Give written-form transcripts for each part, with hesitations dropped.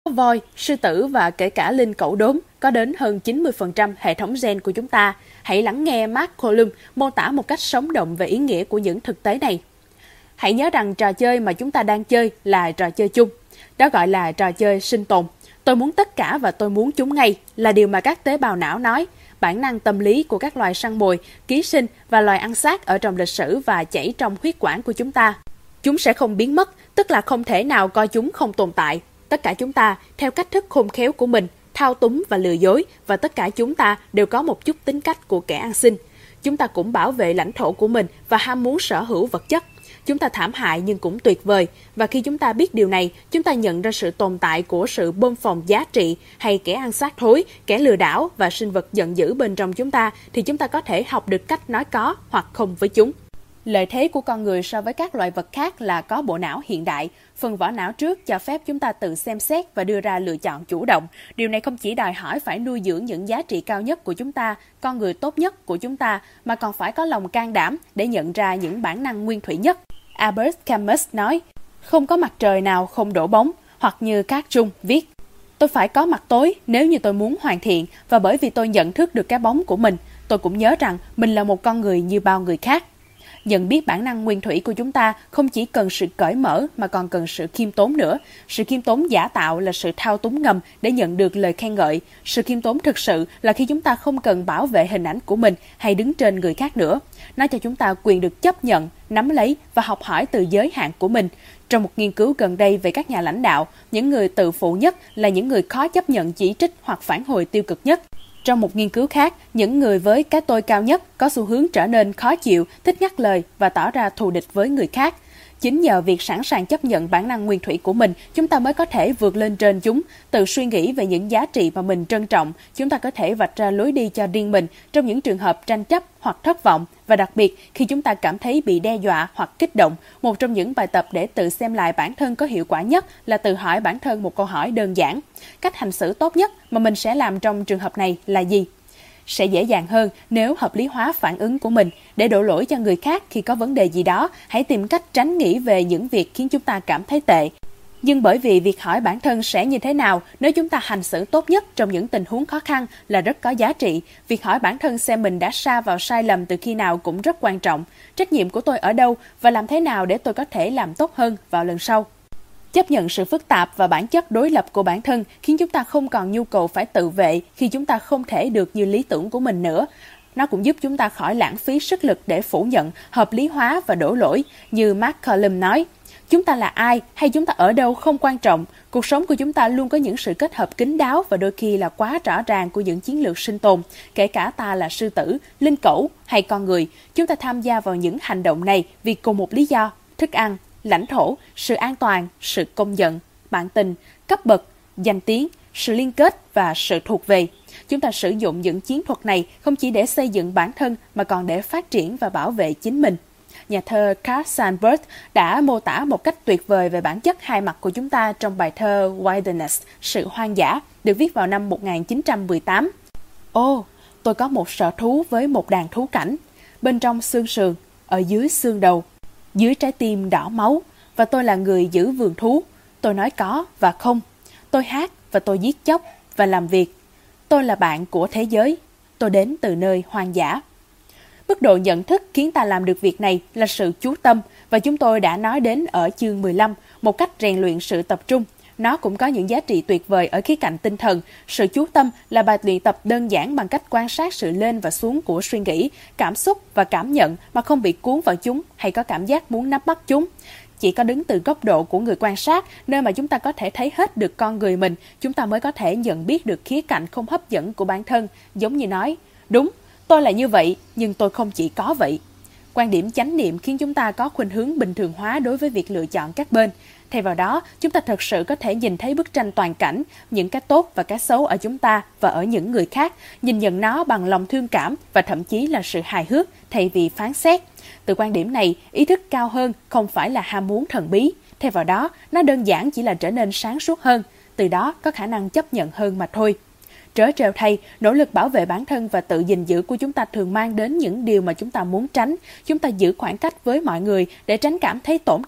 Voi, sư tử và kể cả linh cẩu đốm có đến hơn 90% hệ thống gen của chúng ta. Hãy lắng nghe Mark Collum mô tả một cách sống động về ý nghĩa của những thực tế này. Hãy nhớ rằng trò chơi mà chúng ta đang chơi là trò chơi chung. Đó gọi là trò chơi sinh tồn. Tôi muốn tất cả và tôi muốn chúng ngay là điều mà các tế bào não nói. Bản năng tâm lý của các loài săn mồi, ký sinh và loài ăn xác ở trong lịch sử và chảy trong huyết quản của chúng ta. Chúng sẽ không biến mất, tức là không thể nào coi chúng không tồn tại. Tất cả chúng ta, theo cách thức khôn khéo của mình, thao túng và lừa dối, và tất cả chúng ta đều có một chút tính cách của kẻ ăn xin. Chúng ta cũng bảo vệ lãnh thổ của mình và ham muốn sở hữu vật chất. Chúng ta thảm hại nhưng cũng tuyệt vời, và khi chúng ta biết điều này, chúng ta nhận ra sự tồn tại của sự bơm phòng giá trị hay kẻ ăn xác thối, kẻ lừa đảo và sinh vật giận dữ bên trong chúng ta, thì chúng ta có thể học được cách nói có hoặc không với chúng. Lợi thế của con người so với các loài vật khác là có bộ não hiện đại. Phần vỏ não trước cho phép chúng ta tự xem xét và đưa ra lựa chọn chủ động. Điều này không chỉ đòi hỏi phải nuôi dưỡng những giá trị cao nhất của chúng ta, con người tốt nhất của chúng ta, mà còn phải có lòng can đảm để nhận ra những bản năng nguyên thủy nhất. Albert Camus nói, không có mặt trời nào không đổ bóng, hoặc như Cát Trung viết, tôi phải có mặt tối nếu như tôi muốn hoàn thiện, và bởi vì tôi nhận thức được cái bóng của mình, tôi cũng nhớ rằng mình là một con người như bao người khác. Nhận biết bản năng nguyên thủy của chúng ta không chỉ cần sự cởi mở mà còn cần sự khiêm tốn nữa. Sự khiêm tốn giả tạo là sự thao túng ngầm để nhận được lời khen ngợi. Sự khiêm tốn thực sự là khi chúng ta không cần bảo vệ hình ảnh của mình hay đứng trên người khác nữa. Nó cho chúng ta quyền được chấp nhận, nắm lấy và học hỏi từ giới hạn của mình. Trong một nghiên cứu gần đây về các nhà lãnh đạo, những người tự phụ nhất là những người khó chấp nhận chỉ trích hoặc phản hồi tiêu cực nhất. Trong một nghiên cứu khác, những người với cái tôi cao nhất có xu hướng trở nên khó chịu, thích ngắt lời và tỏ ra thù địch với người khác. Chính nhờ việc sẵn sàng chấp nhận bản năng nguyên thủy của mình, chúng ta mới có thể vượt lên trên chúng, tự suy nghĩ về những giá trị mà mình trân trọng. Chúng ta có thể vạch ra lối đi cho riêng mình trong những trường hợp tranh chấp hoặc thất vọng, và đặc biệt khi chúng ta cảm thấy bị đe dọa hoặc kích động. Một trong những bài tập để tự xem lại bản thân có hiệu quả nhất là tự hỏi bản thân một câu hỏi đơn giản. Cách hành xử tốt nhất mà mình sẽ làm trong trường hợp này là gì? Sẽ dễ dàng hơn nếu hợp lý hóa phản ứng của mình. Để đổ lỗi cho người khác khi có vấn đề gì đó, hãy tìm cách tránh nghĩ về những việc khiến chúng ta cảm thấy tệ. Nhưng bởi vì việc hỏi bản thân sẽ như thế nào nếu chúng ta hành xử tốt nhất trong những tình huống khó khăn là rất có giá trị, việc hỏi bản thân xem mình đã sa vào sai lầm từ khi nào cũng rất quan trọng. Trách nhiệm của tôi ở đâu và làm thế nào để tôi có thể làm tốt hơn vào lần sau? Chấp nhận sự phức tạp và bản chất đối lập của bản thân khiến chúng ta không còn nhu cầu phải tự vệ khi chúng ta không thể được như lý tưởng của mình nữa. Nó cũng giúp chúng ta khỏi lãng phí sức lực để phủ nhận, hợp lý hóa và đổ lỗi. Như Mark Collum nói, chúng ta là ai hay chúng ta ở đâu không quan trọng. Cuộc sống của chúng ta luôn có những sự kết hợp kín đáo và đôi khi là quá rõ ràng của những chiến lược sinh tồn. Kể cả ta là sư tử, linh cẩu hay con người, chúng ta tham gia vào những hành động này vì cùng một lý do: thức ăn, lãnh thổ, sự an toàn, sự công nhận, bạn tình, cấp bậc, danh tiếng, sự liên kết và sự thuộc về. Chúng ta sử dụng những chiến thuật này không chỉ để xây dựng bản thân mà còn để phát triển và bảo vệ chính mình. Nhà thơ Carl Sandburg đã mô tả một cách tuyệt vời về bản chất hai mặt của chúng ta trong bài thơ Wilderness, sự hoang dã, được viết vào năm 1918. Ồ, tôi có một sở thú với một đàn thú cảnh, bên trong xương sườn, ở dưới xương đầu, dưới trái tim đỏ máu, và tôi là người giữ vườn thú. Tôi nói có và không. Tôi hát và tôi giết chóc và làm việc. Tôi là bạn của thế giới. Tôi đến từ nơi hoang dã. Mức độ nhận thức khiến ta làm được việc này là sự chú tâm, và chúng tôi đã nói đến ở chương 15, một cách rèn luyện sự tập trung. Nó cũng có những giá trị tuyệt vời ở khía cạnh tinh thần. Sự chú tâm là bài luyện tập đơn giản bằng cách quan sát sự lên và xuống của suy nghĩ, cảm xúc và cảm nhận mà không bị cuốn vào chúng hay có cảm giác muốn nắm bắt chúng. Chỉ có đứng từ góc độ của người quan sát, nơi mà chúng ta có thể thấy hết được con người mình, chúng ta mới có thể nhận biết được khía cạnh không hấp dẫn của bản thân, giống như nói, đúng, tôi là như vậy, nhưng tôi không chỉ có vậy. Quan điểm chánh niệm khiến chúng ta có khuynh hướng bình thường hóa đối với việc lựa chọn các bên. Thay vào đó, chúng ta thực sự có thể nhìn thấy bức tranh toàn cảnh, những cái tốt và cái xấu ở chúng ta và ở những người khác, nhìn nhận nó bằng lòng thương cảm và thậm chí là sự hài hước thay vì phán xét. Từ quan điểm này, ý thức cao hơn không phải là ham muốn thần bí. Thay vào đó, nó đơn giản chỉ là trở nên sáng suốt hơn, từ đó có khả năng chấp nhận hơn mà thôi. Trớ trêu thay, nỗ lực bảo vệ bản thân và tự gìn giữ của chúng ta thường mang đến những điều mà chúng ta muốn tránh. Chúng ta giữ khoảng cách với mọi người để tránh cảm thấy tổn thương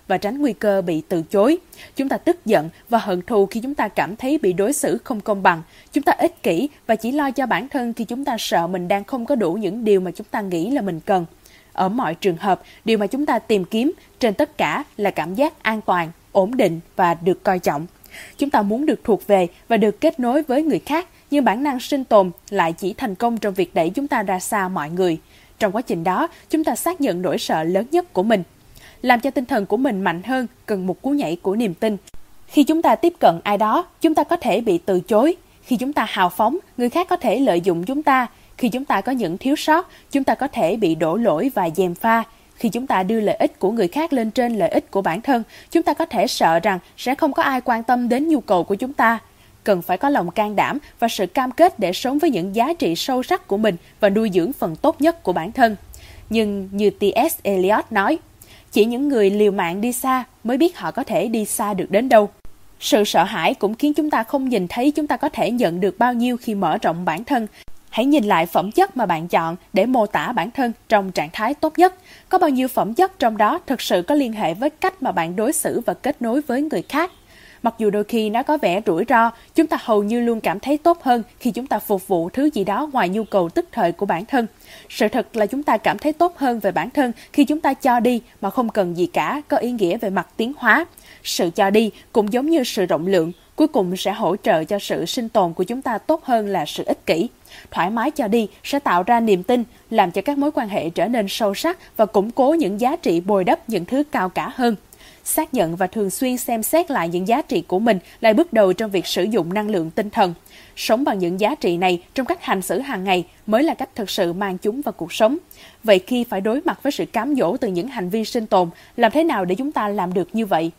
và tránh nguy cơ bị từ chối. Chúng ta tức giận và hận thù khi chúng ta cảm thấy bị đối xử không công bằng. Chúng ta ích kỷ và chỉ lo cho bản thân khi chúng ta sợ mình đang không có đủ những điều mà chúng ta nghĩ là mình cần. Ở mọi trường hợp, điều mà chúng ta tìm kiếm trên tất cả là cảm giác an toàn, ổn định và được coi trọng. Chúng ta muốn được thuộc về và được kết nối với người khác, nhưng bản năng sinh tồn lại chỉ thành công trong việc đẩy chúng ta ra xa mọi người. Trong quá trình đó, chúng ta xác nhận nỗi sợ lớn nhất của mình. Làm cho tinh thần của mình mạnh hơn cần một cú nhảy của niềm tin. Khi chúng ta tiếp cận ai đó, chúng ta có thể bị từ chối. Khi chúng ta hào phóng, người khác có thể lợi dụng chúng ta. Khi chúng ta có những thiếu sót, chúng ta có thể bị đổ lỗi và gièm pha. Khi chúng ta đưa lợi ích của người khác lên trên lợi ích của bản thân, chúng ta có thể sợ rằng sẽ không có ai quan tâm đến nhu cầu của chúng ta. Cần phải có lòng can đảm và sự cam kết để sống với những giá trị sâu sắc của mình và nuôi dưỡng phần tốt nhất của bản thân. Nhưng như T.S. Eliot nói, chỉ những người liều mạng đi xa mới biết họ có thể đi xa được đến đâu. Sự sợ hãi cũng khiến chúng ta không nhìn thấy chúng ta có thể nhận được bao nhiêu khi mở rộng bản thân. Hãy nhìn lại phẩm chất mà bạn chọn để mô tả bản thân trong trạng thái tốt nhất. Có bao nhiêu phẩm chất trong đó thực sự có liên hệ với cách mà bạn đối xử và kết nối với người khác. Mặc dù đôi khi nó có vẻ rủi ro, chúng ta hầu như luôn cảm thấy tốt hơn khi chúng ta phục vụ thứ gì đó ngoài nhu cầu tức thời của bản thân. Sự thật là chúng ta cảm thấy tốt hơn về bản thân khi chúng ta cho đi mà không cần gì cả, có ý nghĩa về mặt tiến hóa. Sự cho đi cũng giống như sự rộng lượng, cuối cùng sẽ hỗ trợ cho sự sinh tồn của chúng ta tốt hơn là sự ích kỷ. Thoải mái cho đi sẽ tạo ra niềm tin, làm cho các mối quan hệ trở nên sâu sắc và củng cố những giá trị bồi đắp những thứ cao cả hơn. Xác nhận và thường xuyên xem xét lại những giá trị của mình là bước đầu trong việc sử dụng năng lượng tinh thần. Sống bằng những giá trị này trong cách hành xử hàng ngày mới là cách thực sự mang chúng vào cuộc sống. Vậy khi phải đối mặt với sự cám dỗ từ những hành vi sinh tồn, làm thế nào để chúng ta làm được như vậy?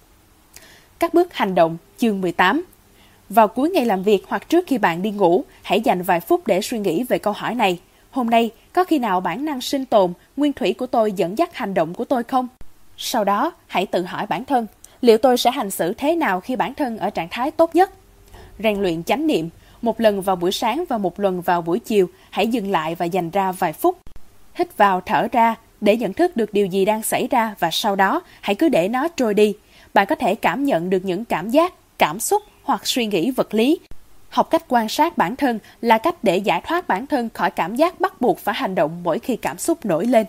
Các bước hành động, chương 18. Vào cuối ngày làm việc hoặc trước khi bạn đi ngủ, hãy dành vài phút để suy nghĩ về câu hỏi này. Hôm nay, có khi nào bản năng sinh tồn, nguyên thủy của tôi dẫn dắt hành động của tôi không? Sau đó, hãy tự hỏi bản thân, liệu tôi sẽ hành xử thế nào khi bản thân ở trạng thái tốt nhất? Rèn luyện chánh niệm, một lần vào buổi sáng và một lần vào buổi chiều, hãy dừng lại và dành ra vài phút. Hít vào thở ra để nhận thức được điều gì đang xảy ra và sau đó, hãy cứ để nó trôi đi. Bạn có thể cảm nhận được những cảm giác, cảm xúc hoặc suy nghĩ vật lý. Học cách quan sát bản thân là cách để giải thoát bản thân khỏi cảm giác bắt buộc phải hành động mỗi khi cảm xúc nổi lên.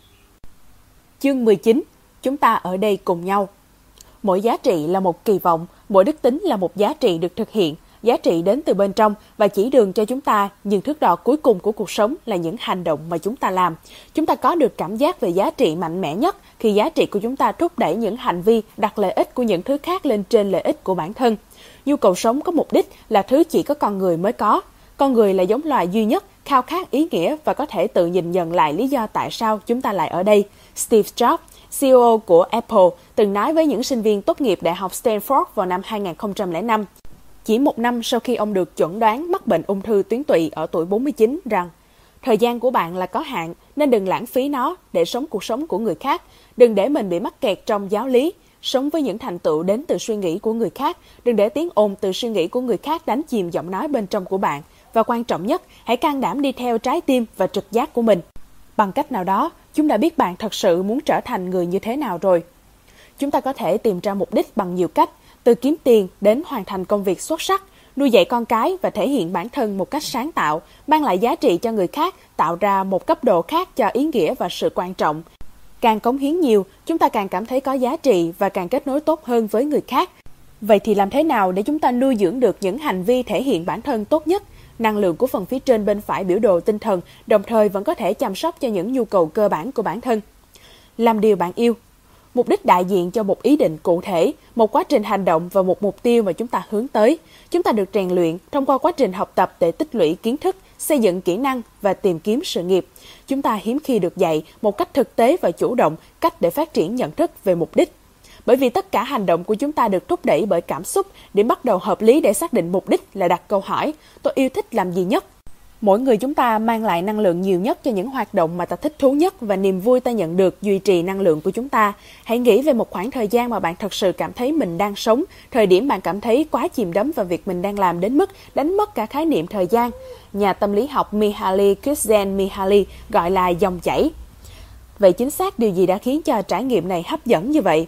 Chương 19. Chúng ta ở đây cùng nhau. Mỗi giá trị là một kỳ vọng, mỗi đức tính là một giá trị được thực hiện. Giá trị đến từ bên trong và chỉ đường cho chúng ta, nhưng thước đo cuối cùng của cuộc sống là những hành động mà chúng ta làm. Chúng ta có được cảm giác về giá trị mạnh mẽ nhất khi giá trị của chúng ta thúc đẩy những hành vi đặt lợi ích của những thứ khác lên trên lợi ích của bản thân. Nhu cầu sống có mục đích là thứ chỉ có con người mới có. Con người là giống loài duy nhất, khao khát ý nghĩa và có thể tự nhìn nhận lại lý do tại sao chúng ta lại ở đây. Steve Jobs, CEO của Apple, từng nói với những sinh viên tốt nghiệp Đại học Stanford vào năm 2005, chỉ một năm sau khi ông được chẩn đoán mắc bệnh ung thư tuyến tụy ở tuổi 49 rằng thời gian của bạn là có hạn nên đừng lãng phí nó để sống cuộc sống của người khác. Đừng để mình bị mắc kẹt trong giáo lý. Sống với những thành tựu đến từ suy nghĩ của người khác. Đừng để tiếng ồn từ suy nghĩ của người khác đánh chìm giọng nói bên trong của bạn. Và quan trọng nhất, hãy can đảm đi theo trái tim và trực giác của mình. Bằng cách nào đó, chúng đã biết bạn thật sự muốn trở thành người như thế nào rồi. Chúng ta có thể tìm ra mục đích bằng nhiều cách, từ kiếm tiền đến hoàn thành công việc xuất sắc, nuôi dạy con cái và thể hiện bản thân một cách sáng tạo, mang lại giá trị cho người khác, tạo ra một cấp độ khác cho ý nghĩa và sự quan trọng. Càng cống hiến nhiều, chúng ta càng cảm thấy có giá trị và càng kết nối tốt hơn với người khác. Vậy thì làm thế nào để chúng ta nuôi dưỡng được những hành vi thể hiện bản thân tốt nhất? Năng lượng của phần phía trên bên phải biểu đồ tinh thần, đồng thời vẫn có thể chăm sóc cho những nhu cầu cơ bản của bản thân. Làm điều bạn yêu. Mục đích đại diện cho một ý định cụ thể, một quá trình hành động và một mục tiêu mà chúng ta hướng tới. Chúng ta được rèn luyện thông qua quá trình học tập để tích lũy kiến thức, xây dựng kỹ năng và tìm kiếm sự nghiệp. Chúng ta hiếm khi được dạy một cách thực tế và chủ động cách để phát triển nhận thức về mục đích. Bởi vì tất cả hành động của chúng ta được thúc đẩy bởi cảm xúc, điểm bắt đầu hợp lý để xác định mục đích là đặt câu hỏi, tôi yêu thích làm gì nhất? Mỗi người chúng ta mang lại năng lượng nhiều nhất cho những hoạt động mà ta thích thú nhất và niềm vui ta nhận được duy trì năng lượng của chúng ta. Hãy nghĩ về một khoảng thời gian mà bạn thật sự cảm thấy mình đang sống, thời điểm bạn cảm thấy quá chìm đắm vào việc mình đang làm đến mức đánh mất cả khái niệm thời gian. Nhà tâm lý học Mihaly Csikszentmihalyi gọi là dòng chảy. Vậy chính xác điều gì đã khiến cho trải nghiệm này hấp dẫn như vậy?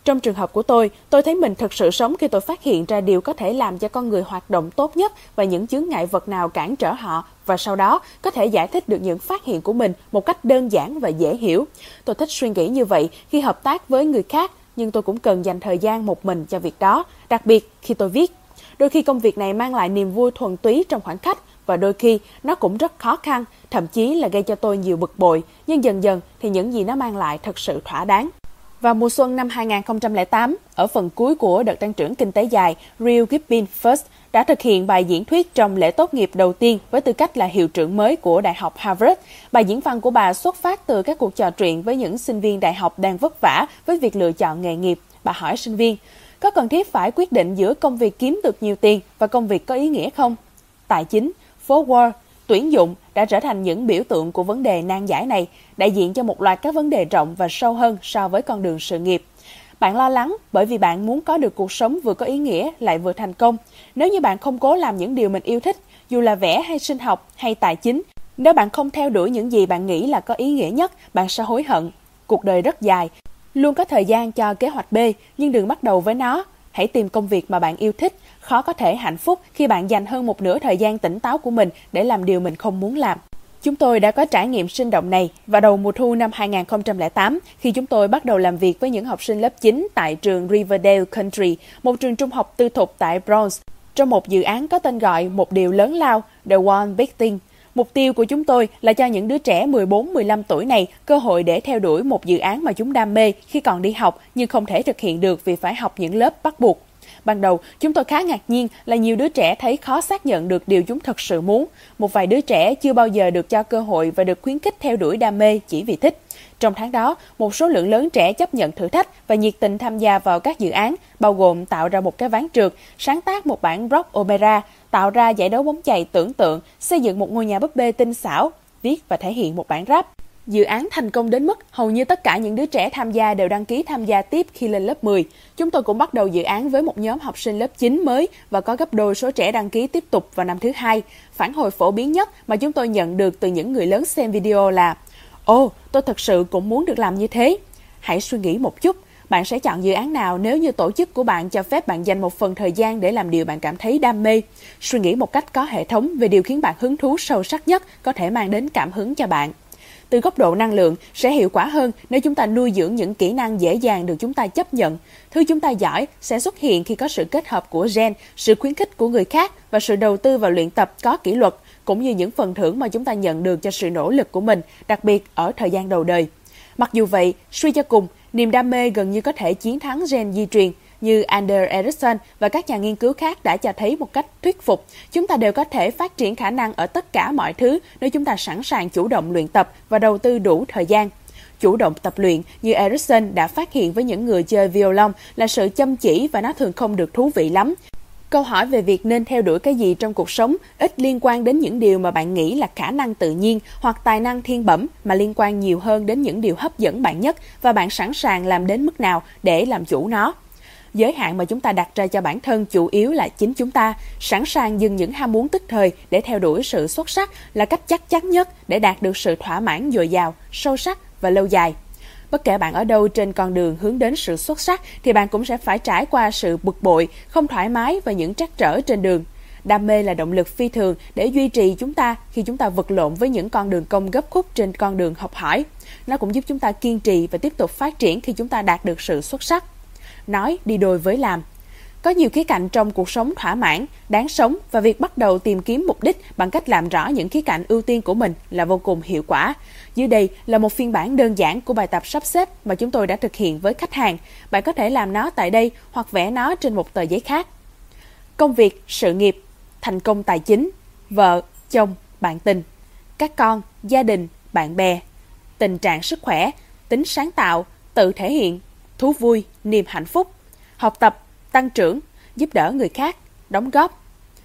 Trong trường hợp của tôi thấy mình thực sự sống khi tôi phát hiện ra điều có thể làm cho con người hoạt động tốt nhất và những chướng ngại vật nào cản trở họ, và sau đó có thể giải thích được những phát hiện của mình một cách đơn giản và dễ hiểu. Tôi thích suy nghĩ như vậy khi hợp tác với người khác, nhưng tôi cũng cần dành thời gian một mình cho việc đó, đặc biệt khi tôi viết. Đôi khi công việc này mang lại niềm vui thuần túy trong khoảnh khắc, và đôi khi nó cũng rất khó khăn, thậm chí là gây cho tôi nhiều bực bội, nhưng dần dần thì những gì nó mang lại thật sự thỏa đáng. Vào mùa xuân năm 2008, ở phần cuối của đợt tăng trưởng kinh tế dài, Real Giving First đã thực hiện bài diễn thuyết trong lễ tốt nghiệp đầu tiên với tư cách là hiệu trưởng mới của Đại học Harvard. Bài diễn văn của bà xuất phát từ các cuộc trò chuyện với những sinh viên đại học đang vất vả với việc lựa chọn nghề nghiệp. Bà hỏi sinh viên, có cần thiết phải quyết định giữa công việc kiếm được nhiều tiền và công việc có ý nghĩa không? Tài chính, phố Wall, tuyển dụng đã trở thành những biểu tượng của vấn đề nan giải này, đại diện cho một loạt các vấn đề rộng và sâu hơn so với con đường sự nghiệp. Bạn lo lắng bởi vì bạn muốn có được cuộc sống vừa có ý nghĩa lại vừa thành công. Nếu như bạn không cố làm những điều mình yêu thích, dù là vẽ hay sinh học hay tài chính, nếu bạn không theo đuổi những gì bạn nghĩ là có ý nghĩa nhất, bạn sẽ hối hận. Cuộc đời rất dài, luôn có thời gian cho kế hoạch B, nhưng đừng bắt đầu với nó. Hãy tìm công việc mà bạn yêu thích. Khó có thể hạnh phúc khi bạn dành hơn một nửa thời gian tỉnh táo của mình để làm điều mình không muốn làm. Chúng tôi đã có trải nghiệm sinh động này vào đầu mùa thu năm 2008 khi chúng tôi bắt đầu làm việc với những học sinh lớp 9 tại trường Riverdale Country, một trường trung học tư thục tại Bronx, trong một dự án có tên gọi Một điều lớn lao, The One Big Thing. Mục tiêu của chúng tôi là cho những đứa trẻ 14-15 tuổi này cơ hội để theo đuổi một dự án mà chúng đam mê khi còn đi học nhưng không thể thực hiện được vì phải học những lớp bắt buộc. Ban đầu, chúng tôi khá ngạc nhiên là nhiều đứa trẻ thấy khó xác nhận được điều chúng thật sự muốn. Một vài đứa trẻ chưa bao giờ được cho cơ hội và được khuyến khích theo đuổi đam mê chỉ vì thích. Trong tháng đó, một số lượng lớn trẻ chấp nhận thử thách và nhiệt tình tham gia vào các dự án, bao gồm tạo ra một cái ván trượt, sáng tác một bản rock opera, tạo ra giải đấu bóng chày tưởng tượng, xây dựng một ngôi nhà búp bê tinh xảo, viết và thể hiện một bản rap. Dự án thành công đến mức hầu như tất cả những đứa trẻ tham gia đều đăng ký tham gia tiếp khi lên lớp 10. Chúng tôi cũng bắt đầu dự án với một nhóm học sinh lớp 9 mới và có gấp đôi số trẻ đăng ký tiếp tục vào năm thứ hai. Phản hồi phổ biến nhất mà chúng tôi nhận được từ những người lớn xem video là "Ồ, tôi thật sự cũng muốn được làm như thế." Hãy suy nghĩ một chút, bạn sẽ chọn dự án nào nếu như tổ chức của bạn cho phép bạn dành một phần thời gian để làm điều bạn cảm thấy đam mê. Suy nghĩ một cách có hệ thống về điều khiến bạn hứng thú sâu sắc nhất có thể mang đến cảm hứng cho bạn. Từ góc độ năng lượng, sẽ hiệu quả hơn nếu chúng ta nuôi dưỡng những kỹ năng dễ dàng được chúng ta chấp nhận. Thứ chúng ta giỏi sẽ xuất hiện khi có sự kết hợp của gen, sự khuyến khích của người khác và sự đầu tư vào luyện tập có kỷ luật, cũng như những phần thưởng mà chúng ta nhận được cho sự nỗ lực của mình, đặc biệt ở thời gian đầu đời. Mặc dù vậy, suy cho cùng, niềm đam mê gần như có thể chiến thắng gen di truyền. Như Anders Ericsson và các nhà nghiên cứu khác đã cho thấy một cách thuyết phục, chúng ta đều có thể phát triển khả năng ở tất cả mọi thứ nếu chúng ta sẵn sàng chủ động luyện tập và đầu tư đủ thời gian. Chủ động tập luyện như Ericsson đã phát hiện với những người chơi violon là sự chăm chỉ và nó thường không được thú vị lắm. Câu hỏi về việc nên theo đuổi cái gì trong cuộc sống ít liên quan đến những điều mà bạn nghĩ là khả năng tự nhiên hoặc tài năng thiên bẩm, mà liên quan nhiều hơn đến những điều hấp dẫn bạn nhất và bạn sẵn sàng làm đến mức nào để làm chủ nó. Giới hạn mà chúng ta đặt ra cho bản thân chủ yếu là chính chúng ta. Sẵn sàng dừng những ham muốn tức thời để theo đuổi sự xuất sắc là cách chắc chắn nhất để đạt được sự thỏa mãn dồi dào, sâu sắc và lâu dài. Bất kể bạn ở đâu trên con đường hướng đến sự xuất sắc thì bạn cũng sẽ phải trải qua sự bực bội, không thoải mái và những trắc trở trên đường. Đam mê là động lực phi thường để duy trì chúng ta khi chúng ta vật lộn với những con đường cong gấp khúc trên con đường học hỏi. Nó cũng giúp chúng ta kiên trì và tiếp tục phát triển khi chúng ta đạt được sự xuất sắc. Nói đi đôi với làm. Có nhiều khía cạnh trong cuộc sống thỏa mãn, đáng sống và việc bắt đầu tìm kiếm mục đích bằng cách làm rõ những khía cạnh ưu tiên của mình là vô cùng hiệu quả. Dưới đây là một phiên bản đơn giản của bài tập sắp xếp mà chúng tôi đã thực hiện với khách hàng. Bạn có thể làm nó tại đây hoặc vẽ nó trên một tờ giấy khác. Công việc, sự nghiệp, thành công tài chính, vợ, chồng, bạn tình, các con, gia đình, bạn bè, tình trạng sức khỏe, tính sáng tạo, tự thể hiện, thú vui, niềm hạnh phúc, học tập, tăng trưởng, giúp đỡ người khác, đóng góp.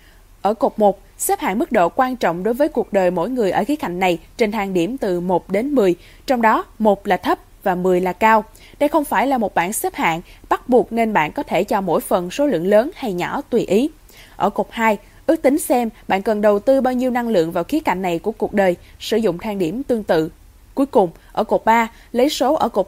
Ở cột 1, xếp hạng mức độ quan trọng đối với cuộc đời mỗi người ở khía cạnh này trên thang điểm từ 1 đến 10, trong đó 1 là thấp và 10 là cao. Đây không phải là một bảng xếp hạng bắt buộc nên bạn có thể cho mỗi phần số lượng lớn hay nhỏ tùy ý. Ở cột 2, ước tính xem bạn cần đầu tư bao nhiêu năng lượng vào khía cạnh này của cuộc đời, sử dụng thang điểm tương tự. Cuối cùng, ở cột 3, lấy số ở cột 1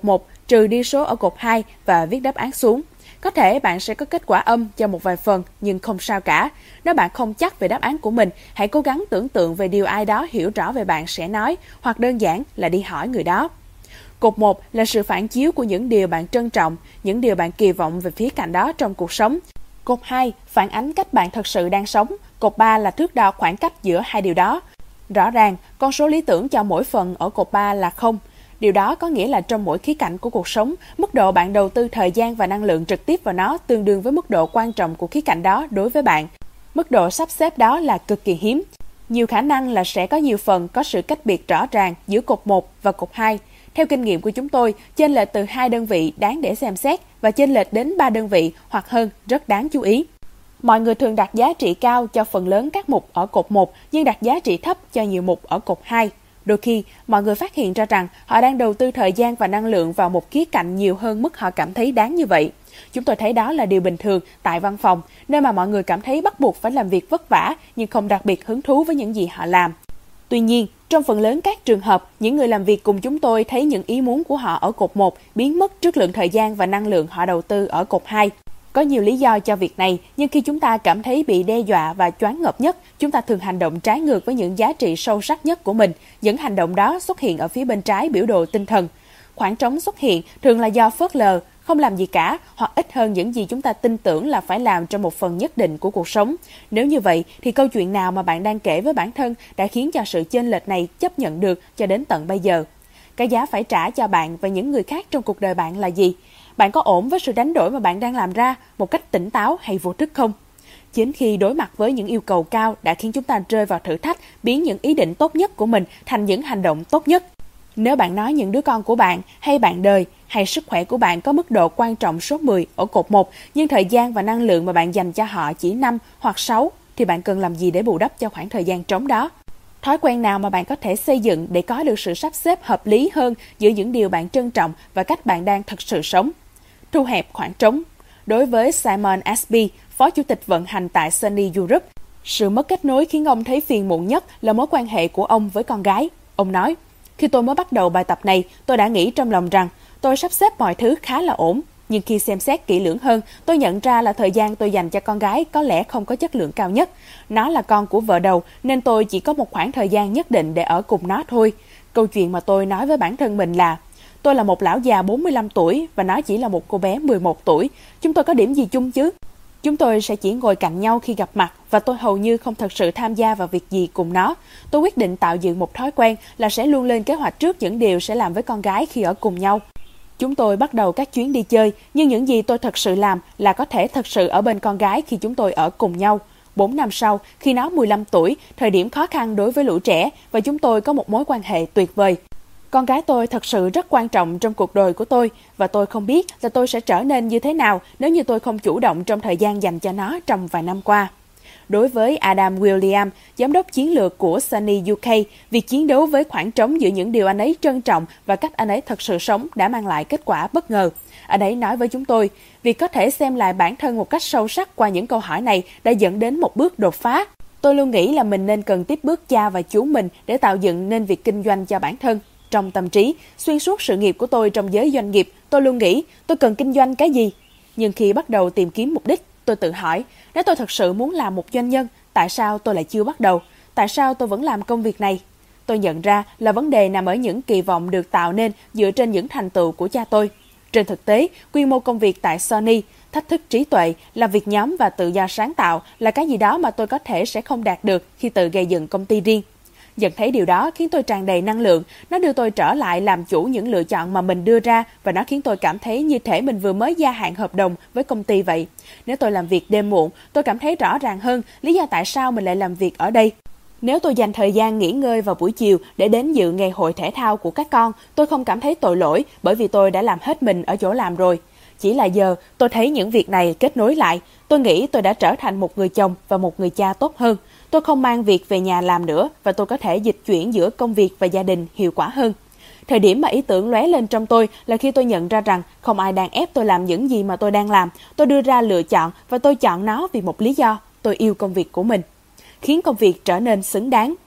trừ đi số ở cột 2 và viết đáp án xuống. Có thể bạn sẽ có kết quả âm cho một vài phần, nhưng không sao cả. Nếu bạn không chắc về đáp án của mình, hãy cố gắng tưởng tượng về điều ai đó hiểu rõ về bạn sẽ nói, hoặc đơn giản là đi hỏi người đó. Cột 1 là sự phản chiếu của những điều bạn trân trọng, những điều bạn kỳ vọng về khía cạnh đó trong cuộc sống. Cột 2 phản ánh cách bạn thật sự đang sống. Cột 3 là thước đo khoảng cách giữa hai điều đó. Rõ ràng, con số lý tưởng cho mỗi phần ở cột 3 là 0. Điều đó có nghĩa là trong mỗi khía cạnh của cuộc sống, mức độ bạn đầu tư thời gian và năng lượng trực tiếp vào nó tương đương với mức độ quan trọng của khía cạnh đó đối với bạn. Mức độ sắp xếp đó là cực kỳ hiếm. Nhiều khả năng là sẽ có nhiều phần có sự cách biệt rõ ràng giữa cột 1 và cột 2. Theo kinh nghiệm của chúng tôi, chênh lệch từ 2 đơn vị đáng để xem xét và chênh lệch đến 3 đơn vị hoặc hơn rất đáng chú ý. Mọi người thường đặt giá trị cao cho phần lớn các mục ở cột 1 nhưng đặt giá trị thấp cho nhiều mục ở cột 2. Đôi khi, mọi người phát hiện ra rằng họ đang đầu tư thời gian và năng lượng vào một khía cạnh nhiều hơn mức họ cảm thấy đáng như vậy. Chúng tôi thấy đó là điều bình thường tại văn phòng, nơi mà mọi người cảm thấy bắt buộc phải làm việc vất vả nhưng không đặc biệt hứng thú với những gì họ làm. Tuy nhiên, trong phần lớn các trường hợp, những người làm việc cùng chúng tôi thấy những ý muốn của họ ở cột 1 biến mất trước lượng thời gian và năng lượng họ đầu tư ở cột 2. Có nhiều lý do cho việc này, nhưng khi chúng ta cảm thấy bị đe dọa và choáng ngợp nhất, chúng ta thường hành động trái ngược với những giá trị sâu sắc nhất của mình. Những hành động đó xuất hiện ở phía bên trái biểu đồ tinh thần. Khoảng trống xuất hiện thường là do phớt lờ, không làm gì cả, hoặc ít hơn những gì chúng ta tin tưởng là phải làm trong một phần nhất định của cuộc sống. Nếu như vậy, thì câu chuyện nào mà bạn đang kể với bản thân đã khiến cho sự chênh lệch này chấp nhận được cho đến tận bây giờ? Cái giá phải trả cho bạn và những người khác trong cuộc đời bạn là gì? Bạn có ổn với sự đánh đổi mà bạn đang làm ra một cách tỉnh táo hay vô thức không? Chính khi đối mặt với những yêu cầu cao đã khiến chúng ta rơi vào thử thách biến những ý định tốt nhất của mình thành những hành động tốt nhất. Nếu bạn nói những đứa con của bạn hay bạn đời hay sức khỏe của bạn có mức độ quan trọng số 10 ở cột 1 nhưng thời gian và năng lượng mà bạn dành cho họ chỉ 5 hoặc 6 thì bạn cần làm gì để bù đắp cho khoảng thời gian trống đó? Thói quen nào mà bạn có thể xây dựng để có được sự sắp xếp hợp lý hơn giữa những điều bạn trân trọng và cách bạn đang thực sự sống? Thu hẹp khoảng trống. Đối với Simon Ashby, Phó Chủ tịch vận hành tại Sony Europe, sự mất kết nối khiến ông thấy phiền muộn nhất là mối quan hệ của ông với con gái. Ông nói, khi tôi mới bắt đầu bài tập này, tôi đã nghĩ trong lòng rằng tôi sắp xếp mọi thứ khá là ổn. Nhưng khi xem xét kỹ lưỡng hơn, tôi nhận ra là thời gian tôi dành cho con gái có lẽ không có chất lượng cao nhất. Nó là con của vợ đầu, nên tôi chỉ có một khoảng thời gian nhất định để ở cùng nó thôi. Câu chuyện mà tôi nói với bản thân mình là, tôi là một lão già 45 tuổi và nó chỉ là một cô bé 11 tuổi. Chúng tôi có điểm gì chung chứ? Chúng tôi sẽ chỉ ngồi cạnh nhau khi gặp mặt và tôi hầu như không thật sự tham gia vào việc gì cùng nó. Tôi quyết định tạo dựng một thói quen là sẽ luôn lên kế hoạch trước những điều sẽ làm với con gái khi ở cùng nhau. Chúng tôi bắt đầu các chuyến đi chơi, nhưng những gì tôi thật sự làm là có thể thật sự ở bên con gái khi chúng tôi ở cùng nhau. 4 năm sau, khi nó 15 tuổi, thời điểm khó khăn đối với lũ trẻ và chúng tôi có một mối quan hệ tuyệt vời. Con gái tôi thật sự rất quan trọng trong cuộc đời của tôi và tôi không biết là tôi sẽ trở nên như thế nào nếu như tôi không chủ động trong thời gian dành cho nó trong vài năm qua. Đối với Adam Williams, giám đốc chiến lược của Sony UK, việc chiến đấu với khoảng trống giữa những điều anh ấy trân trọng và cách anh ấy thật sự sống đã mang lại kết quả bất ngờ. Anh ấy nói với chúng tôi, việc có thể xem lại bản thân một cách sâu sắc qua những câu hỏi này đã dẫn đến một bước đột phá. Tôi luôn nghĩ là mình nên cần tiếp bước cha và chú mình để tạo dựng nên việc kinh doanh cho bản thân. Trong tâm trí, xuyên suốt sự nghiệp của tôi trong giới doanh nghiệp, tôi luôn nghĩ tôi cần kinh doanh cái gì. Nhưng khi bắt đầu tìm kiếm mục đích, tôi tự hỏi, nếu tôi thật sự muốn làm một doanh nhân, tại sao tôi lại chưa bắt đầu? Tại sao tôi vẫn làm công việc này? Tôi nhận ra là vấn đề nằm ở những kỳ vọng được tạo nên dựa trên những thành tựu của cha tôi. Trên thực tế, quy mô công việc tại Sony, thách thức trí tuệ, làm việc nhóm và tự do sáng tạo là cái gì đó mà tôi có thể sẽ không đạt được khi tự gây dựng công ty riêng. Nhận thấy điều đó khiến tôi tràn đầy năng lượng, nó đưa tôi trở lại làm chủ những lựa chọn mà mình đưa ra và nó khiến tôi cảm thấy như thể mình vừa mới gia hạn hợp đồng với công ty vậy. Nếu tôi làm việc đêm muộn, tôi cảm thấy rõ ràng hơn lý do tại sao mình lại làm việc ở đây. Nếu tôi dành thời gian nghỉ ngơi vào buổi chiều để đến dự ngày hội thể thao của các con, tôi không cảm thấy tội lỗi bởi vì tôi đã làm hết mình ở chỗ làm rồi. Chỉ là giờ tôi thấy những việc này kết nối lại, tôi nghĩ tôi đã trở thành một người chồng và một người cha tốt hơn. Tôi không mang việc về nhà làm nữa và tôi có thể dịch chuyển giữa công việc và gia đình hiệu quả hơn. Thời điểm mà ý tưởng lóe lên trong tôi là khi tôi nhận ra rằng không ai đang ép tôi làm những gì mà tôi đang làm. Tôi đưa ra lựa chọn và tôi chọn nó vì một lý do. Tôi yêu công việc của mình. Khiến công việc trở nên xứng đáng.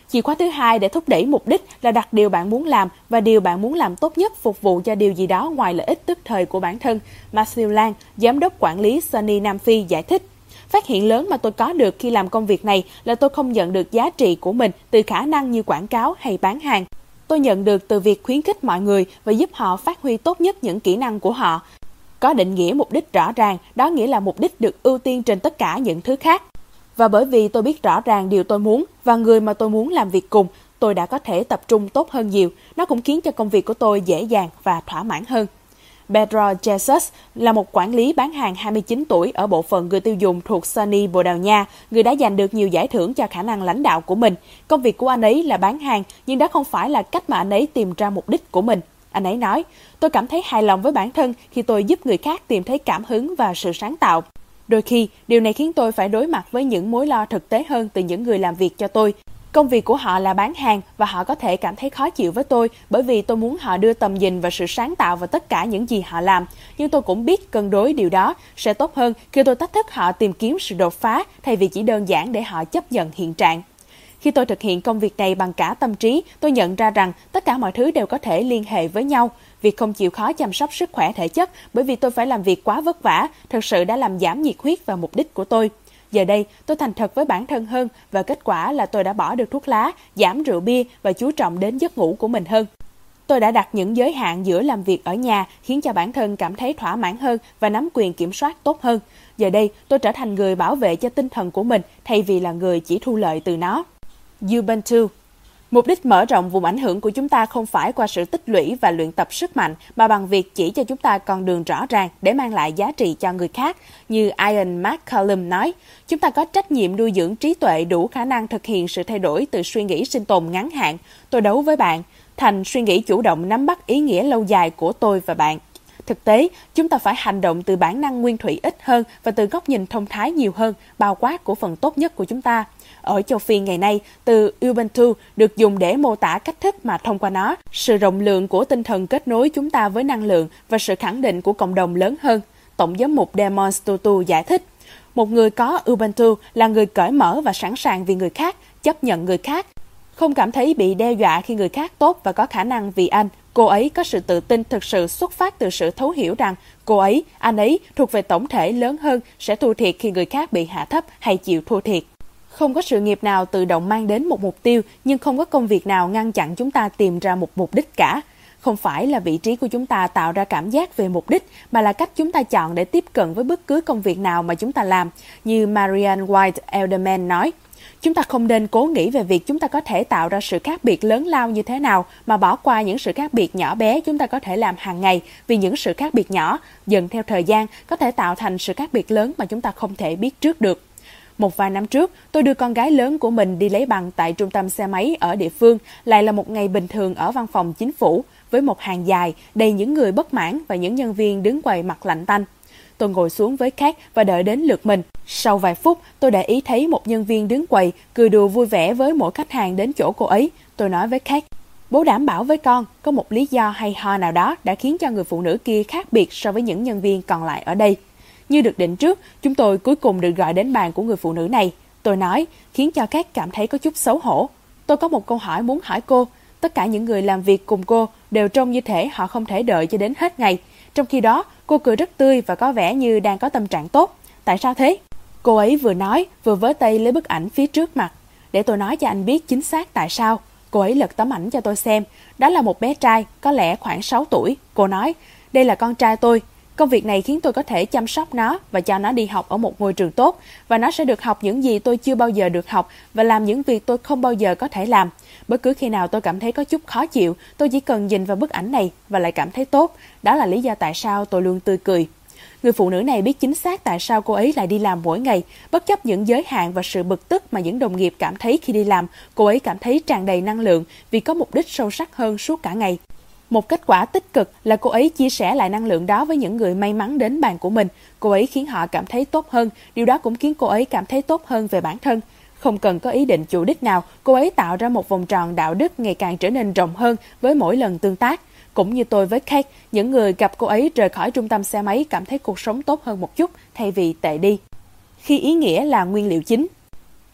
Chìa khóa thứ hai để thúc đẩy mục đích là đặt điều bạn muốn làm và điều bạn muốn làm tốt nhất phục vụ cho điều gì đó ngoài lợi ích tức thời của bản thân, Matthew Lang, giám đốc quản lý Sony Nam Phi giải thích. Phát hiện lớn mà tôi có được khi làm công việc này là tôi không nhận được giá trị của mình từ khả năng như quảng cáo hay bán hàng. Tôi nhận được từ việc khuyến khích mọi người và giúp họ phát huy tốt nhất những kỹ năng của họ. Có định nghĩa mục đích rõ ràng, đó nghĩa là mục đích được ưu tiên trên tất cả những thứ khác. Và bởi vì tôi biết rõ ràng điều tôi muốn và người mà tôi muốn làm việc cùng, tôi đã có thể tập trung tốt hơn nhiều. Nó cũng khiến cho công việc của tôi dễ dàng và thỏa mãn hơn. Pedro Jesus là một quản lý bán hàng 29 tuổi ở bộ phận người tiêu dùng thuộc Sony Bồ Đào Nha, người đã giành được nhiều giải thưởng cho khả năng lãnh đạo của mình. Công việc của anh ấy là bán hàng, nhưng đó không phải là cách mà anh ấy tìm ra mục đích của mình. Anh ấy nói, tôi cảm thấy hài lòng với bản thân khi tôi giúp người khác tìm thấy cảm hứng và sự sáng tạo. Đôi khi, điều này khiến tôi phải đối mặt với những mối lo thực tế hơn từ những người làm việc cho tôi. Công việc của họ là bán hàng và họ có thể cảm thấy khó chịu với tôi bởi vì tôi muốn họ đưa tầm nhìn và sự sáng tạo vào tất cả những gì họ làm. Nhưng tôi cũng biết cân đối điều đó sẽ tốt hơn khi tôi thách thức họ tìm kiếm sự đột phá thay vì chỉ đơn giản để họ chấp nhận hiện trạng. Khi tôi thực hiện công việc này bằng cả tâm trí, tôi nhận ra rằng tất cả mọi thứ đều có thể liên hệ với nhau. Việc không chịu khó chăm sóc sức khỏe thể chất bởi vì tôi phải làm việc quá vất vả, thực sự đã làm giảm nhiệt huyết và mục đích của tôi. Giờ đây, tôi thành thật với bản thân hơn và kết quả là tôi đã bỏ được thuốc lá, giảm rượu bia và chú trọng đến giấc ngủ của mình hơn. Tôi đã đặt những giới hạn giữa làm việc ở nhà khiến cho bản thân cảm thấy thỏa mãn hơn và nắm quyền kiểm soát tốt hơn. Giờ đây, tôi trở thành người bảo vệ cho tinh thần của mình thay vì là người chỉ thu lợi từ nó. Ubuntu. Mục đích mở rộng vùng ảnh hưởng của chúng ta không phải qua sự tích lũy và luyện tập sức mạnh, mà bằng việc chỉ cho chúng ta con đường rõ ràng để mang lại giá trị cho người khác. Như Ian McCallum nói, chúng ta có trách nhiệm nuôi dưỡng trí tuệ đủ khả năng thực hiện sự thay đổi từ suy nghĩ sinh tồn ngắn hạn, tôi đấu với bạn, thành suy nghĩ chủ động nắm bắt ý nghĩa lâu dài của tôi và bạn. Thực tế, chúng ta phải hành động từ bản năng nguyên thủy ít hơn và từ góc nhìn thông thái nhiều hơn, bao quát của phần tốt nhất của chúng ta. Ở châu Phi ngày nay, từ Ubuntu được dùng để mô tả cách thức mà thông qua nó, sự rộng lượng của tinh thần kết nối chúng ta với năng lượng và sự khẳng định của cộng đồng lớn hơn. Tổng giám mục Desmond Tutu giải thích, một người có Ubuntu là người cởi mở và sẵn sàng vì người khác, chấp nhận người khác, không cảm thấy bị đe dọa khi người khác tốt và có khả năng vì anh. Cô ấy có sự tự tin thực sự xuất phát từ sự thấu hiểu rằng cô ấy, anh ấy thuộc về tổng thể lớn hơn sẽ thua thiệt khi người khác bị hạ thấp hay chịu thua thiệt. Không có sự nghiệp nào tự động mang đến một mục tiêu, nhưng không có công việc nào ngăn chặn chúng ta tìm ra một mục đích cả. Không phải là vị trí của chúng ta tạo ra cảm giác về mục đích, mà là cách chúng ta chọn để tiếp cận với bất cứ công việc nào mà chúng ta làm. Như Marianne White Elderman nói, chúng ta không nên cố nghĩ về việc chúng ta có thể tạo ra sự khác biệt lớn lao như thế nào, mà bỏ qua những sự khác biệt nhỏ bé chúng ta có thể làm hàng ngày, vì những sự khác biệt nhỏ, dần theo thời gian, có thể tạo thành sự khác biệt lớn mà chúng ta không thể biết trước được. Một vài năm trước, tôi đưa con gái lớn của mình đi lấy bằng tại trung tâm xe máy ở địa phương, lại là một ngày bình thường ở văn phòng chính phủ, với một hàng dài, đầy những người bất mãn và những nhân viên đứng quầy mặt lạnh tanh. Tôi ngồi xuống với Kate và đợi đến lượt mình. Sau vài phút, tôi để ý thấy một nhân viên đứng quầy, cười đùa vui vẻ với mỗi khách hàng đến chỗ cô ấy. Tôi nói với Kate, bố đảm bảo với con, có một lý do hay ho nào đó đã khiến cho người phụ nữ kia khác biệt so với những nhân viên còn lại ở đây. Như được định trước, chúng tôi cuối cùng được gọi đến bàn của người phụ nữ này. Tôi nói, khiến cho Kate cảm thấy có chút xấu hổ. Tôi có một câu hỏi muốn hỏi cô. Tất cả những người làm việc cùng cô đều trông như thể họ không thể đợi cho đến hết ngày. Trong khi đó, cô cười rất tươi và có vẻ như đang có tâm trạng tốt. Tại sao thế? Cô ấy vừa nói, vừa với tay lấy bức ảnh phía trước mặt. Để tôi nói cho anh biết chính xác tại sao. Cô ấy lật tấm ảnh cho tôi xem. Đó là một bé trai, có lẽ khoảng 6 tuổi. Cô nói, đây là con trai tôi. Công việc này khiến tôi có thể chăm sóc nó và cho nó đi học ở một ngôi trường tốt, và nó sẽ được học những gì tôi chưa bao giờ được học và làm những việc tôi không bao giờ có thể làm. Bất cứ khi nào tôi cảm thấy có chút khó chịu, tôi chỉ cần nhìn vào bức ảnh này và lại cảm thấy tốt. Đó là lý do tại sao tôi luôn tươi cười. Người phụ nữ này biết chính xác tại sao cô ấy lại đi làm mỗi ngày. Bất chấp những giới hạn và sự bực tức mà những đồng nghiệp cảm thấy khi đi làm, cô ấy cảm thấy tràn đầy năng lượng vì có mục đích sâu sắc hơn suốt cả ngày. Một kết quả tích cực là cô ấy chia sẻ lại năng lượng đó với những người may mắn đến bàn của mình. Cô ấy khiến họ cảm thấy tốt hơn, điều đó cũng khiến cô ấy cảm thấy tốt hơn về bản thân. Không cần có ý định chủ đích nào, cô ấy tạo ra một vòng tròn đạo đức ngày càng trở nên rộng hơn với mỗi lần tương tác. Cũng như tôi với Kate, những người gặp cô ấy rời khỏi trung tâm xe máy cảm thấy cuộc sống tốt hơn một chút thay vì tệ đi. Khi ý nghĩa là nguyên liệu chính.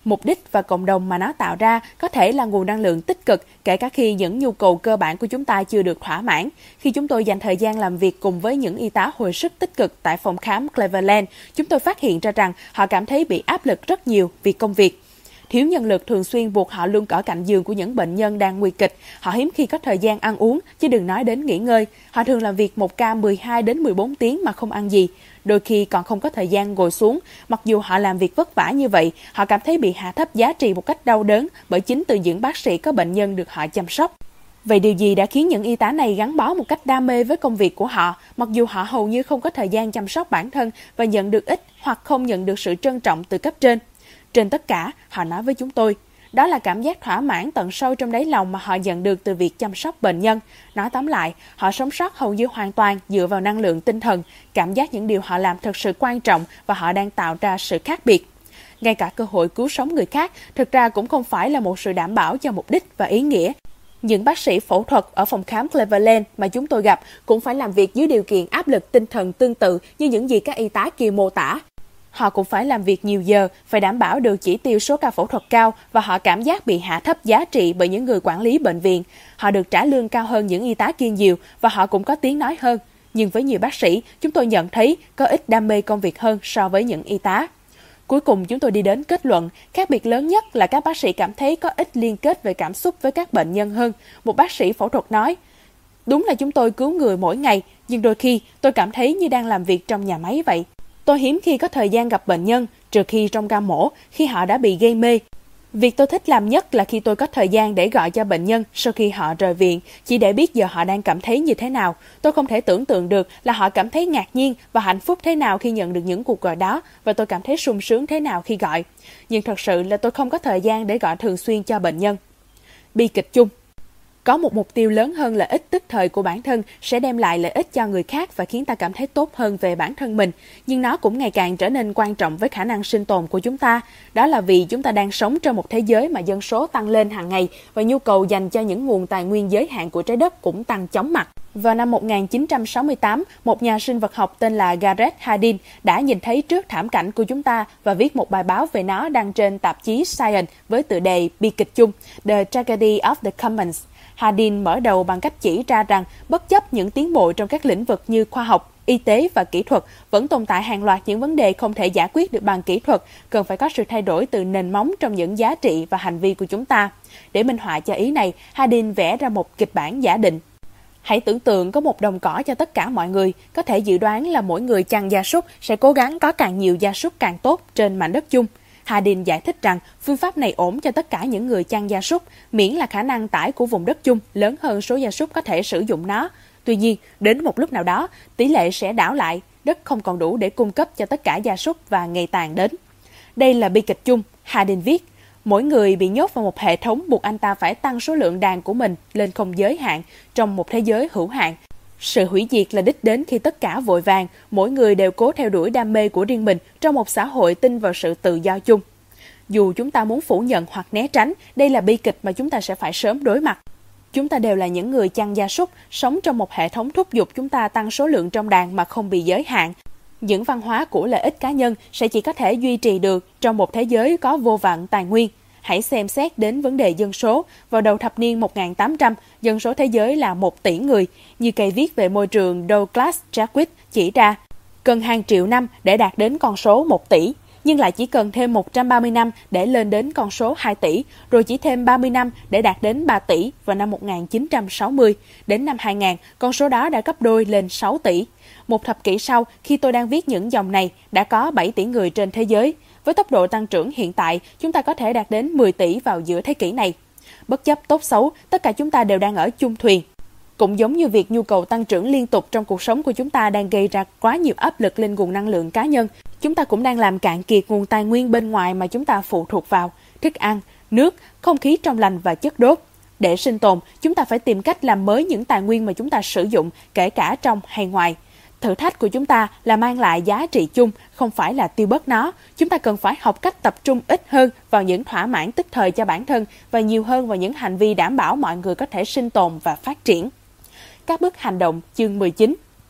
Mục đích và cộng đồng mà nó tạo ra có thể là nguồn năng lượng tích cực, kể cả khi những nhu cầu cơ bản của chúng ta chưa được thỏa mãn. Khi chúng tôi dành thời gian làm việc cùng với những y tá hồi sức tích cực tại phòng khám Cleveland, chúng tôi phát hiện ra rằng họ cảm thấy bị áp lực rất nhiều vì công việc. Thiếu nhân lực thường xuyên buộc họ luôn ở cạnh giường của những bệnh nhân đang nguy kịch. Họ hiếm khi có thời gian ăn uống, chứ đừng nói đến nghỉ ngơi. Họ thường làm việc một ca 12 đến 14 tiếng mà không ăn gì. Đôi khi còn không có thời gian ngồi xuống. Mặc dù họ làm việc vất vả như vậy, họ cảm thấy bị hạ thấp giá trị một cách đau đớn bởi chính từ những bác sĩ có bệnh nhân được họ chăm sóc. Vậy điều gì đã khiến những y tá này gắn bó một cách đam mê với công việc của họ, mặc dù họ hầu như không có thời gian chăm sóc bản thân và nhận được ít hoặc không nhận được sự trân trọng từ cấp trên? Trên tất cả, họ nói với chúng tôi, đó là cảm giác thỏa mãn tận sâu trong đáy lòng mà họ nhận được từ việc chăm sóc bệnh nhân. Nói tóm lại, họ sống sót hầu như hoàn toàn dựa vào năng lượng tinh thần, cảm giác những điều họ làm thật sự quan trọng và họ đang tạo ra sự khác biệt. Ngay cả cơ hội cứu sống người khác, thực ra cũng không phải là một sự đảm bảo cho mục đích và ý nghĩa. Những bác sĩ phẫu thuật ở phòng khám Cleveland mà chúng tôi gặp cũng phải làm việc dưới điều kiện áp lực tinh thần tương tự như những gì các y tá kia mô tả. Họ cũng phải làm việc nhiều giờ, phải đảm bảo được chỉ tiêu số ca phẫu thuật cao và họ cảm giác bị hạ thấp giá trị bởi những người quản lý bệnh viện. Họ được trả lương cao hơn những y tá kia nhiều và họ cũng có tiếng nói hơn. Nhưng với nhiều bác sĩ, chúng tôi nhận thấy có ít đam mê công việc hơn so với những y tá. Cuối cùng chúng tôi đi đến kết luận, khác biệt lớn nhất là các bác sĩ cảm thấy có ít liên kết về cảm xúc với các bệnh nhân hơn. Một bác sĩ phẫu thuật nói, đúng là chúng tôi cứu người mỗi ngày, nhưng đôi khi tôi cảm thấy như đang làm việc trong nhà máy vậy. Tôi hiếm khi có thời gian gặp bệnh nhân, trừ khi trong ca mổ, khi họ đã bị gây mê. Việc tôi thích làm nhất là khi tôi có thời gian để gọi cho bệnh nhân sau khi họ rời viện, chỉ để biết giờ họ đang cảm thấy như thế nào. Tôi không thể tưởng tượng được là họ cảm thấy ngạc nhiên và hạnh phúc thế nào khi nhận được những cuộc gọi đó, và tôi cảm thấy sung sướng thế nào khi gọi. Nhưng thật sự là tôi không có thời gian để gọi thường xuyên cho bệnh nhân. Bi kịch chung. Có một mục tiêu lớn hơn lợi ích tức thời của bản thân sẽ đem lại lợi ích cho người khác và khiến ta cảm thấy tốt hơn về bản thân mình, nhưng nó cũng ngày càng trở nên quan trọng với khả năng sinh tồn của chúng ta. Đó là vì chúng ta đang sống trong một thế giới mà dân số tăng lên hàng ngày và nhu cầu dành cho những nguồn tài nguyên giới hạn của trái đất cũng tăng chóng mặt. Vào năm 1968, một nhà sinh vật học tên là Gareth Hardin đã nhìn thấy trước thảm cảnh của chúng ta và viết một bài báo về nó đăng trên tạp chí Science với tựa đề Bi kịch chung, The Tragedy of the Commons. Hardin mở đầu bằng cách chỉ ra rằng bất chấp những tiến bộ trong các lĩnh vực như khoa học, y tế và kỹ thuật, vẫn tồn tại hàng loạt những vấn đề không thể giải quyết được bằng kỹ thuật, cần phải có sự thay đổi từ nền móng trong những giá trị và hành vi của chúng ta. Để minh họa cho ý này, Hardin vẽ ra một kịch bản giả định. Hãy tưởng tượng có một đồng cỏ cho tất cả mọi người, có thể dự đoán là mỗi người chăn gia súc sẽ cố gắng có càng nhiều gia súc càng tốt trên mảnh đất chung. Hardin giải thích rằng phương pháp này ổn cho tất cả những người chăn gia súc, miễn là khả năng tải của vùng đất chung lớn hơn số gia súc có thể sử dụng nó. Tuy nhiên, đến một lúc nào đó, tỷ lệ sẽ đảo lại, đất không còn đủ để cung cấp cho tất cả gia súc và ngày tàn đến. Đây là bi kịch chung, Hardin viết. Mỗi người bị nhốt vào một hệ thống buộc anh ta phải tăng số lượng đàn của mình lên không giới hạn trong một thế giới hữu hạn. Sự hủy diệt là đích đến khi tất cả vội vàng, mỗi người đều cố theo đuổi đam mê của riêng mình trong một xã hội tin vào sự tự do chung. Dù chúng ta muốn phủ nhận hoặc né tránh, đây là bi kịch mà chúng ta sẽ phải sớm đối mặt. Chúng ta đều là những người chăn gia súc, sống trong một hệ thống thúc giục chúng ta tăng số lượng trong đàn mà không bị giới hạn. Những văn hóa của lợi ích cá nhân sẽ chỉ có thể duy trì được trong một thế giới có vô vàn tài nguyên. Hãy xem xét đến vấn đề dân số. Vào đầu thập niên 1800, dân số thế giới là 1 tỷ người. Như cây viết về môi trường Douglas Jackwitz chỉ ra, cần hàng triệu năm để đạt đến con số 1 tỷ, nhưng lại chỉ cần thêm 130 năm để lên đến con số 2 tỷ, rồi chỉ thêm 30 năm để đạt đến 3 tỷ vào năm 1960. Đến năm 2000, con số đó đã gấp đôi lên 6 tỷ. Một thập kỷ sau, khi tôi đang viết những dòng này, đã có 7 tỷ người trên thế giới. Với tốc độ tăng trưởng hiện tại, chúng ta có thể đạt đến 10 tỷ vào giữa thế kỷ này. Bất chấp tốt xấu, tất cả chúng ta đều đang ở chung thuyền. Cũng giống như việc nhu cầu tăng trưởng liên tục trong cuộc sống của chúng ta đang gây ra quá nhiều áp lực lên nguồn năng lượng cá nhân, chúng ta cũng đang làm cạn kiệt nguồn tài nguyên bên ngoài mà chúng ta phụ thuộc vào: thức ăn, nước, không khí trong lành và chất đốt. Để sinh tồn, chúng ta phải tìm cách làm mới những tài nguyên mà chúng ta sử dụng, kể cả trong hay ngoài. Thử thách của chúng ta là mang lại giá trị chung, không phải là tiêu bớt nó. Chúng ta cần phải học cách tập trung ít hơn vào những thỏa mãn tức thời cho bản thân và nhiều hơn vào những hành vi đảm bảo mọi người có thể sinh tồn và phát triển. Các bước hành động chương 19.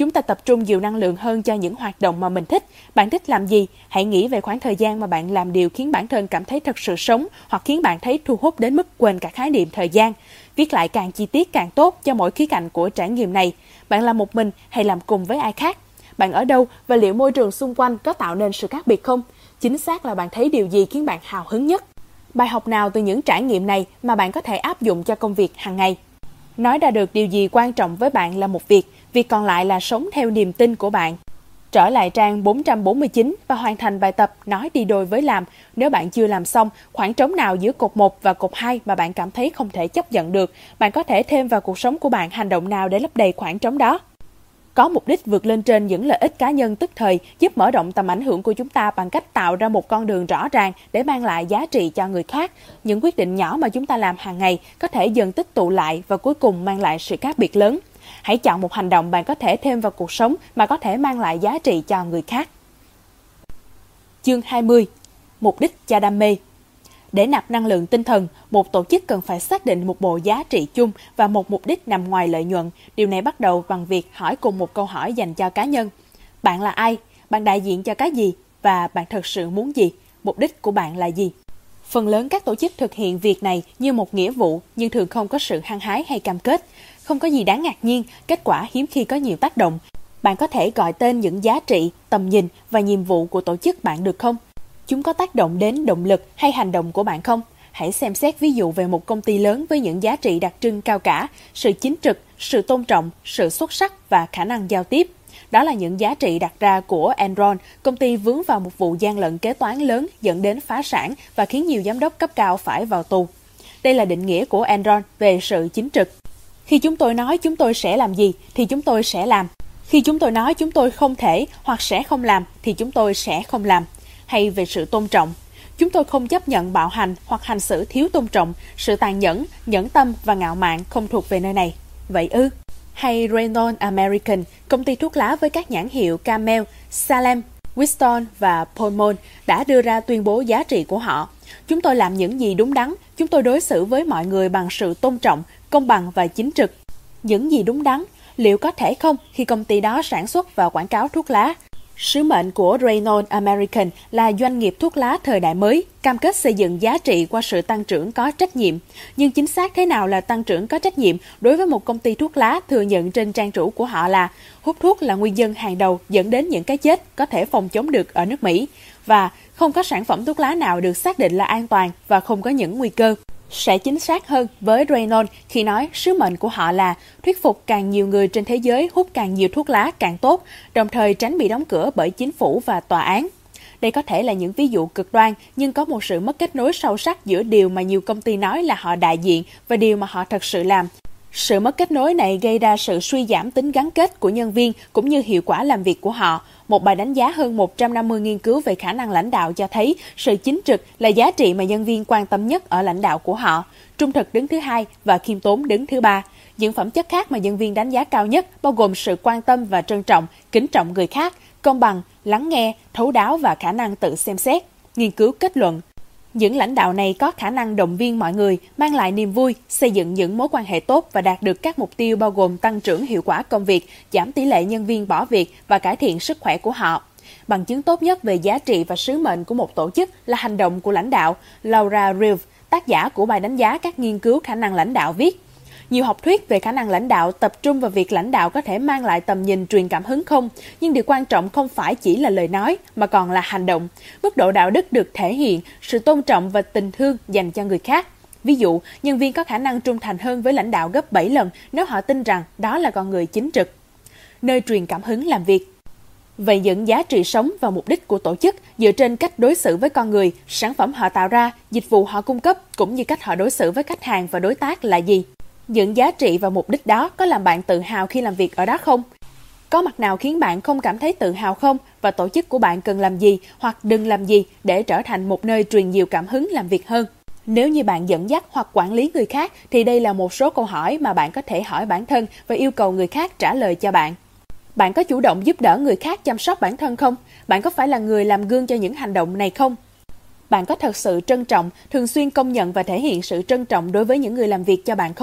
Chúng ta tập trung nhiều năng lượng hơn cho những hoạt động mà mình thích. Bạn thích làm gì? Hãy nghĩ về khoảng thời gian mà bạn làm điều khiến bản thân cảm thấy thật sự sống hoặc khiến bạn thấy thu hút đến mức quên cả khái niệm thời gian. Viết lại càng chi tiết càng tốt cho mỗi khía cạnh của trải nghiệm này. Bạn làm một mình hay làm cùng với ai khác? Bạn ở đâu và liệu môi trường xung quanh có tạo nên sự khác biệt không? Chính xác là bạn thấy điều gì khiến bạn hào hứng nhất? Bài học nào từ những trải nghiệm này mà bạn có thể áp dụng cho công việc hàng ngày? Nói ra được điều gì quan trọng với bạn là một việc còn lại là sống theo niềm tin của bạn. Trở lại trang 449 và hoàn thành bài tập nói đi đôi với làm. Nếu bạn chưa làm xong, khoảng trống nào giữa cột 1 và cột 2 mà bạn cảm thấy không thể chấp nhận được, bạn có thể thêm vào cuộc sống của bạn hành động nào để lấp đầy khoảng trống đó. Có mục đích vượt lên trên những lợi ích cá nhân tức thời, giúp mở rộng tầm ảnh hưởng của chúng ta bằng cách tạo ra một con đường rõ ràng để mang lại giá trị cho người khác. Những quyết định nhỏ mà chúng ta làm hàng ngày có thể dần tích tụ lại và cuối cùng mang lại sự khác biệt lớn. Hãy chọn một hành động bạn có thể thêm vào cuộc sống mà có thể mang lại giá trị cho người khác. Chương 20. Mục đích cho đam mê. Để nạp năng lượng tinh thần, một tổ chức cần phải xác định một bộ giá trị chung và một mục đích nằm ngoài lợi nhuận. Điều này bắt đầu bằng việc hỏi cùng một câu hỏi dành cho cá nhân. Bạn là ai? Bạn đại diện cho cái gì? Và bạn thật sự muốn gì? Mục đích của bạn là gì? Phần lớn các tổ chức thực hiện việc này như một nghĩa vụ nhưng thường không có sự hăng hái hay cam kết. Không có gì đáng ngạc nhiên, kết quả hiếm khi có nhiều tác động. Bạn có thể gọi tên những giá trị, tầm nhìn và nhiệm vụ của tổ chức bạn được không? Chúng có tác động đến động lực hay hành động của bạn không? Hãy xem xét ví dụ về một công ty lớn với những giá trị đặc trưng cao cả, sự chính trực, sự tôn trọng, sự xuất sắc và khả năng giao tiếp. Đó là những giá trị đặt ra của Enron, công ty vướng vào một vụ gian lận kế toán lớn dẫn đến phá sản và khiến nhiều giám đốc cấp cao phải vào tù. Đây là định nghĩa của Enron về sự chính trực. Khi chúng tôi nói chúng tôi sẽ làm gì thì chúng tôi sẽ làm. Khi chúng tôi nói chúng tôi không thể hoặc sẽ không làm thì chúng tôi sẽ không làm. Hay về sự tôn trọng. Chúng tôi không chấp nhận bạo hành hoặc hành xử thiếu tôn trọng, sự tàn nhẫn, nhẫn tâm và ngạo mạn không thuộc về nơi này. Vậy ư? Hay Reynolds American, công ty thuốc lá với các nhãn hiệu Camel, Salem, Winston và Palmolive đã đưa ra tuyên bố giá trị của họ. Chúng tôi làm những gì đúng đắn, chúng tôi đối xử với mọi người bằng sự tôn trọng, công bằng và chính trực. Những gì đúng đắn, liệu có thể không khi công ty đó sản xuất và quảng cáo thuốc lá? Sứ mệnh của Reynolds American là doanh nghiệp thuốc lá thời đại mới, cam kết xây dựng giá trị qua sự tăng trưởng có trách nhiệm. Nhưng chính xác thế nào là tăng trưởng có trách nhiệm đối với một công ty thuốc lá thừa nhận trên trang chủ của họ là hút thuốc là nguyên nhân hàng đầu dẫn đến những cái chết có thể phòng chống được ở nước Mỹ, và không có sản phẩm thuốc lá nào được xác định là an toàn và không có những nguy cơ. Sẽ chính xác hơn với Reynolds khi nói sứ mệnh của họ là thuyết phục càng nhiều người trên thế giới hút càng nhiều thuốc lá càng tốt, đồng thời tránh bị đóng cửa bởi chính phủ và tòa án. Đây có thể là những ví dụ cực đoan, nhưng có một sự mất kết nối sâu sắc giữa điều mà nhiều công ty nói là họ đại diện và điều mà họ thật sự làm. Sự mất kết nối này gây ra sự suy giảm tính gắn kết của nhân viên cũng như hiệu quả làm việc của họ. Một bài đánh giá hơn 150 nghiên cứu về khả năng lãnh đạo cho thấy sự chính trực là giá trị mà nhân viên quan tâm nhất ở lãnh đạo của họ. Trung thực đứng thứ hai và khiêm tốn đứng thứ ba. Những phẩm chất khác mà nhân viên đánh giá cao nhất bao gồm sự quan tâm và trân trọng, kính trọng người khác, công bằng, lắng nghe, thấu đáo và khả năng tự xem xét. Nghiên cứu kết luận, những lãnh đạo này có khả năng động viên mọi người, mang lại niềm vui, xây dựng những mối quan hệ tốt và đạt được các mục tiêu bao gồm tăng trưởng hiệu quả công việc, giảm tỷ lệ nhân viên bỏ việc và cải thiện sức khỏe của họ. Bằng chứng tốt nhất về giá trị và sứ mệnh của một tổ chức là hành động của lãnh đạo. Laura Reeve, tác giả của bài đánh giá các nghiên cứu khả năng lãnh đạo viết, nhiều học thuyết về khả năng lãnh đạo tập trung vào việc lãnh đạo có thể mang lại tầm nhìn truyền cảm hứng không, nhưng điều quan trọng không phải chỉ là lời nói mà còn là hành động. Mức độ đạo đức được thể hiện, sự tôn trọng và tình thương dành cho người khác. Ví dụ, nhân viên có khả năng trung thành hơn với lãnh đạo gấp 7 lần nếu họ tin rằng đó là con người chính trực. Nơi truyền cảm hứng làm việc. Vậy những giá trị sống và mục đích của tổ chức dựa trên cách đối xử với con người, sản phẩm họ tạo ra, dịch vụ họ cung cấp cũng như cách họ đối xử với khách hàng và đối tác là gì? Những giá trị và mục đích đó có làm bạn tự hào khi làm việc ở đó không? Có mặt nào khiến bạn không cảm thấy tự hào không? Và tổ chức của bạn cần làm gì hoặc đừng làm gì để trở thành một nơi truyền nhiều cảm hứng làm việc hơn? Nếu như bạn dẫn dắt hoặc quản lý người khác thì đây là một số câu hỏi mà bạn có thể hỏi bản thân và yêu cầu người khác trả lời cho bạn. Bạn có chủ động giúp đỡ người khác chăm sóc bản thân không? Bạn có phải là người làm gương cho những hành động này không? Bạn có thật sự trân trọng, thường xuyên công nhận và thể hiện sự trân trọng đối với những người làm việc cho bạn không?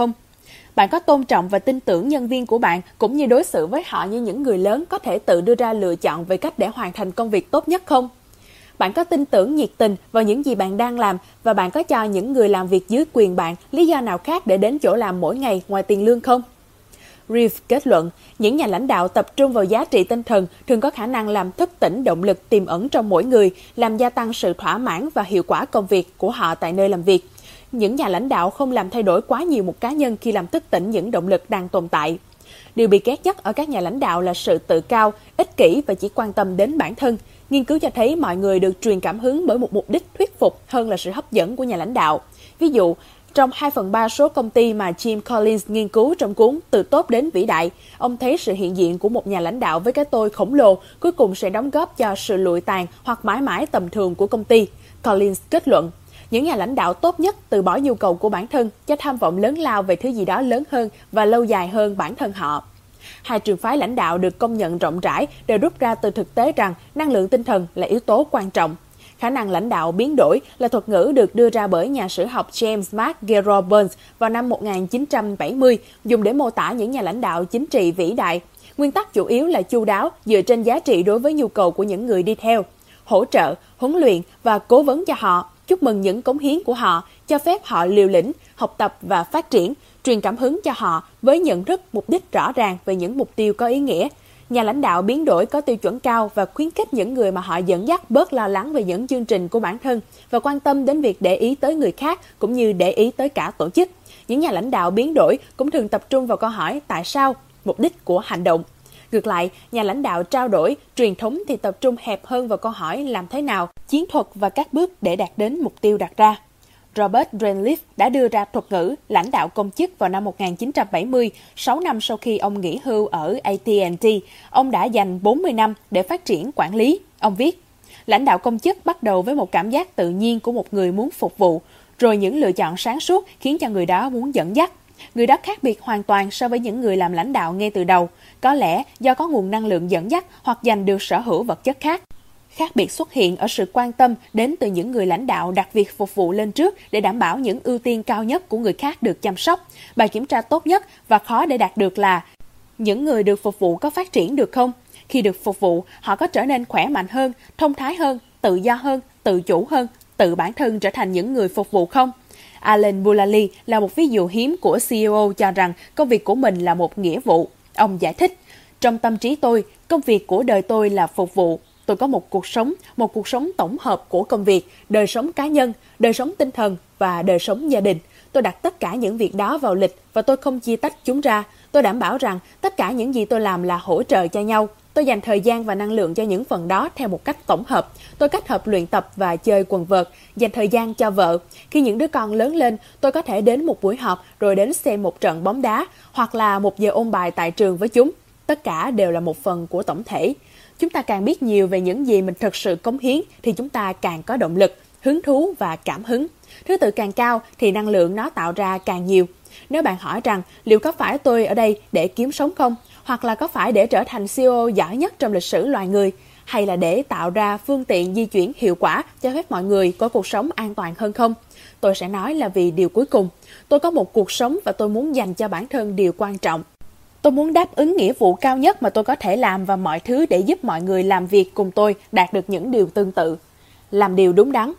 Bạn có tôn trọng và tin tưởng nhân viên của bạn cũng như đối xử với họ như những người lớn có thể tự đưa ra lựa chọn về cách để hoàn thành công việc tốt nhất không? Bạn có tin tưởng nhiệt tình vào những gì bạn đang làm và bạn có cho những người làm việc dưới quyền bạn lý do nào khác để đến chỗ làm mỗi ngày ngoài tiền lương không? Reeve kết luận, những nhà lãnh đạo tập trung vào giá trị tinh thần thường có khả năng làm thức tỉnh động lực tiềm ẩn trong mỗi người, làm gia tăng sự thỏa mãn và hiệu quả công việc của họ tại nơi làm việc. Những nhà lãnh đạo không làm thay đổi quá nhiều một cá nhân khi làm thức tỉnh những động lực đang tồn tại. Điều bị ghét nhất ở các nhà lãnh đạo là sự tự cao, ích kỷ và chỉ quan tâm đến bản thân. Nghiên cứu cho thấy mọi người được truyền cảm hứng bởi một mục đích thuyết phục hơn là sự hấp dẫn của nhà lãnh đạo. Ví dụ, trong 2/3 số công ty mà Jim Collins nghiên cứu trong cuốn Từ tốt đến vĩ đại, ông thấy sự hiện diện của một nhà lãnh đạo với cái tôi khổng lồ cuối cùng sẽ đóng góp cho sự lụi tàn hoặc mãi mãi tầm thường của công ty. Collins kết luận, những nhà lãnh đạo tốt nhất từ bỏ nhu cầu của bản thân cho tham vọng lớn lao về thứ gì đó lớn hơn và lâu dài hơn bản thân họ. Hai trường phái lãnh đạo được công nhận rộng rãi đều rút ra từ thực tế rằng năng lượng tinh thần là yếu tố quan trọng. Khả năng lãnh đạo biến đổi là thuật ngữ được đưa ra bởi nhà sử học James McGarragle Burns vào năm 1970, dùng để mô tả những nhà lãnh đạo chính trị vĩ đại. Nguyên tắc chủ yếu là chu đáo, dựa trên giá trị đối với nhu cầu của những người đi theo, hỗ trợ, huấn luyện và cố vấn cho họ, chúc mừng những cống hiến của họ, cho phép họ liều lĩnh, học tập và phát triển, truyền cảm hứng cho họ với nhận thức, mục đích rõ ràng về những mục tiêu có ý nghĩa. Nhà lãnh đạo biến đổi có tiêu chuẩn cao và khuyến khích những người mà họ dẫn dắt bớt lo lắng về những chương trình của bản thân và quan tâm đến việc để ý tới người khác cũng như để ý tới cả tổ chức. Những nhà lãnh đạo biến đổi cũng thường tập trung vào câu hỏi tại sao, mục đích của hành động. Ngược lại, nhà lãnh đạo trao đổi, truyền thống thì tập trung hẹp hơn vào câu hỏi làm thế nào, chiến thuật và các bước để đạt đến mục tiêu đặt ra. Robert Rentliff đã đưa ra thuật ngữ lãnh đạo công chức vào năm 1970, 6 năm sau khi ông nghỉ hưu ở AT&T. Ông đã dành 40 năm để phát triển quản lý. Ông viết, lãnh đạo công chức bắt đầu với một cảm giác tự nhiên của một người muốn phục vụ, rồi những lựa chọn sáng suốt khiến cho người đó muốn dẫn dắt. Người đó khác biệt hoàn toàn so với những người làm lãnh đạo ngay từ đầu, có lẽ do có nguồn năng lượng dẫn dắt hoặc giành được sở hữu vật chất khác. Khác biệt xuất hiện ở sự quan tâm đến từ những người lãnh đạo đặt việc phục vụ lên trước để đảm bảo những ưu tiên cao nhất của người khác được chăm sóc. Bài kiểm tra tốt nhất và khó để đạt được là những người được phục vụ có phát triển được không? Khi được phục vụ, họ có trở nên khỏe mạnh hơn, thông thái hơn, tự do hơn, tự chủ hơn, tự bản thân trở thành những người phục vụ không? Alan Mulally là một ví dụ hiếm của CEO cho rằng công việc của mình là một nghĩa vụ. Ông giải thích, trong tâm trí tôi, công việc của đời tôi là phục vụ. Tôi có một cuộc sống tổng hợp của công việc, đời sống cá nhân, đời sống tinh thần và đời sống gia đình. Tôi đặt tất cả những việc đó vào lịch và tôi không chia tách chúng ra. Tôi đảm bảo rằng tất cả những gì tôi làm là hỗ trợ cho nhau. Tôi dành thời gian và năng lượng cho những phần đó theo một cách tổng hợp. Tôi kết hợp luyện tập và chơi quần vợt, dành thời gian cho vợ. Khi những đứa con lớn lên, tôi có thể đến một buổi họp rồi đến xem một trận bóng đá hoặc là 1 giờ ôn bài tại trường với chúng. Tất cả đều là một phần của tổng thể. Chúng ta càng biết nhiều về những gì mình thực sự cống hiến thì chúng ta càng có động lực, hứng thú và cảm hứng. Thứ tự càng cao thì năng lượng nó tạo ra càng nhiều. Nếu bạn hỏi rằng liệu có phải tôi ở đây để kiếm sống không? Hoặc là có phải để trở thành CEO giỏi nhất trong lịch sử loài người? Hay là để tạo ra phương tiện di chuyển hiệu quả cho phép mọi người có cuộc sống an toàn hơn không? Tôi sẽ nói là vì điều cuối cùng. Tôi có một cuộc sống và tôi muốn dành cho bản thân điều quan trọng. Tôi muốn đáp ứng nghĩa vụ cao nhất mà tôi có thể làm và mọi thứ để giúp mọi người làm việc cùng tôi đạt được những điều tương tự. Làm điều đúng đắn.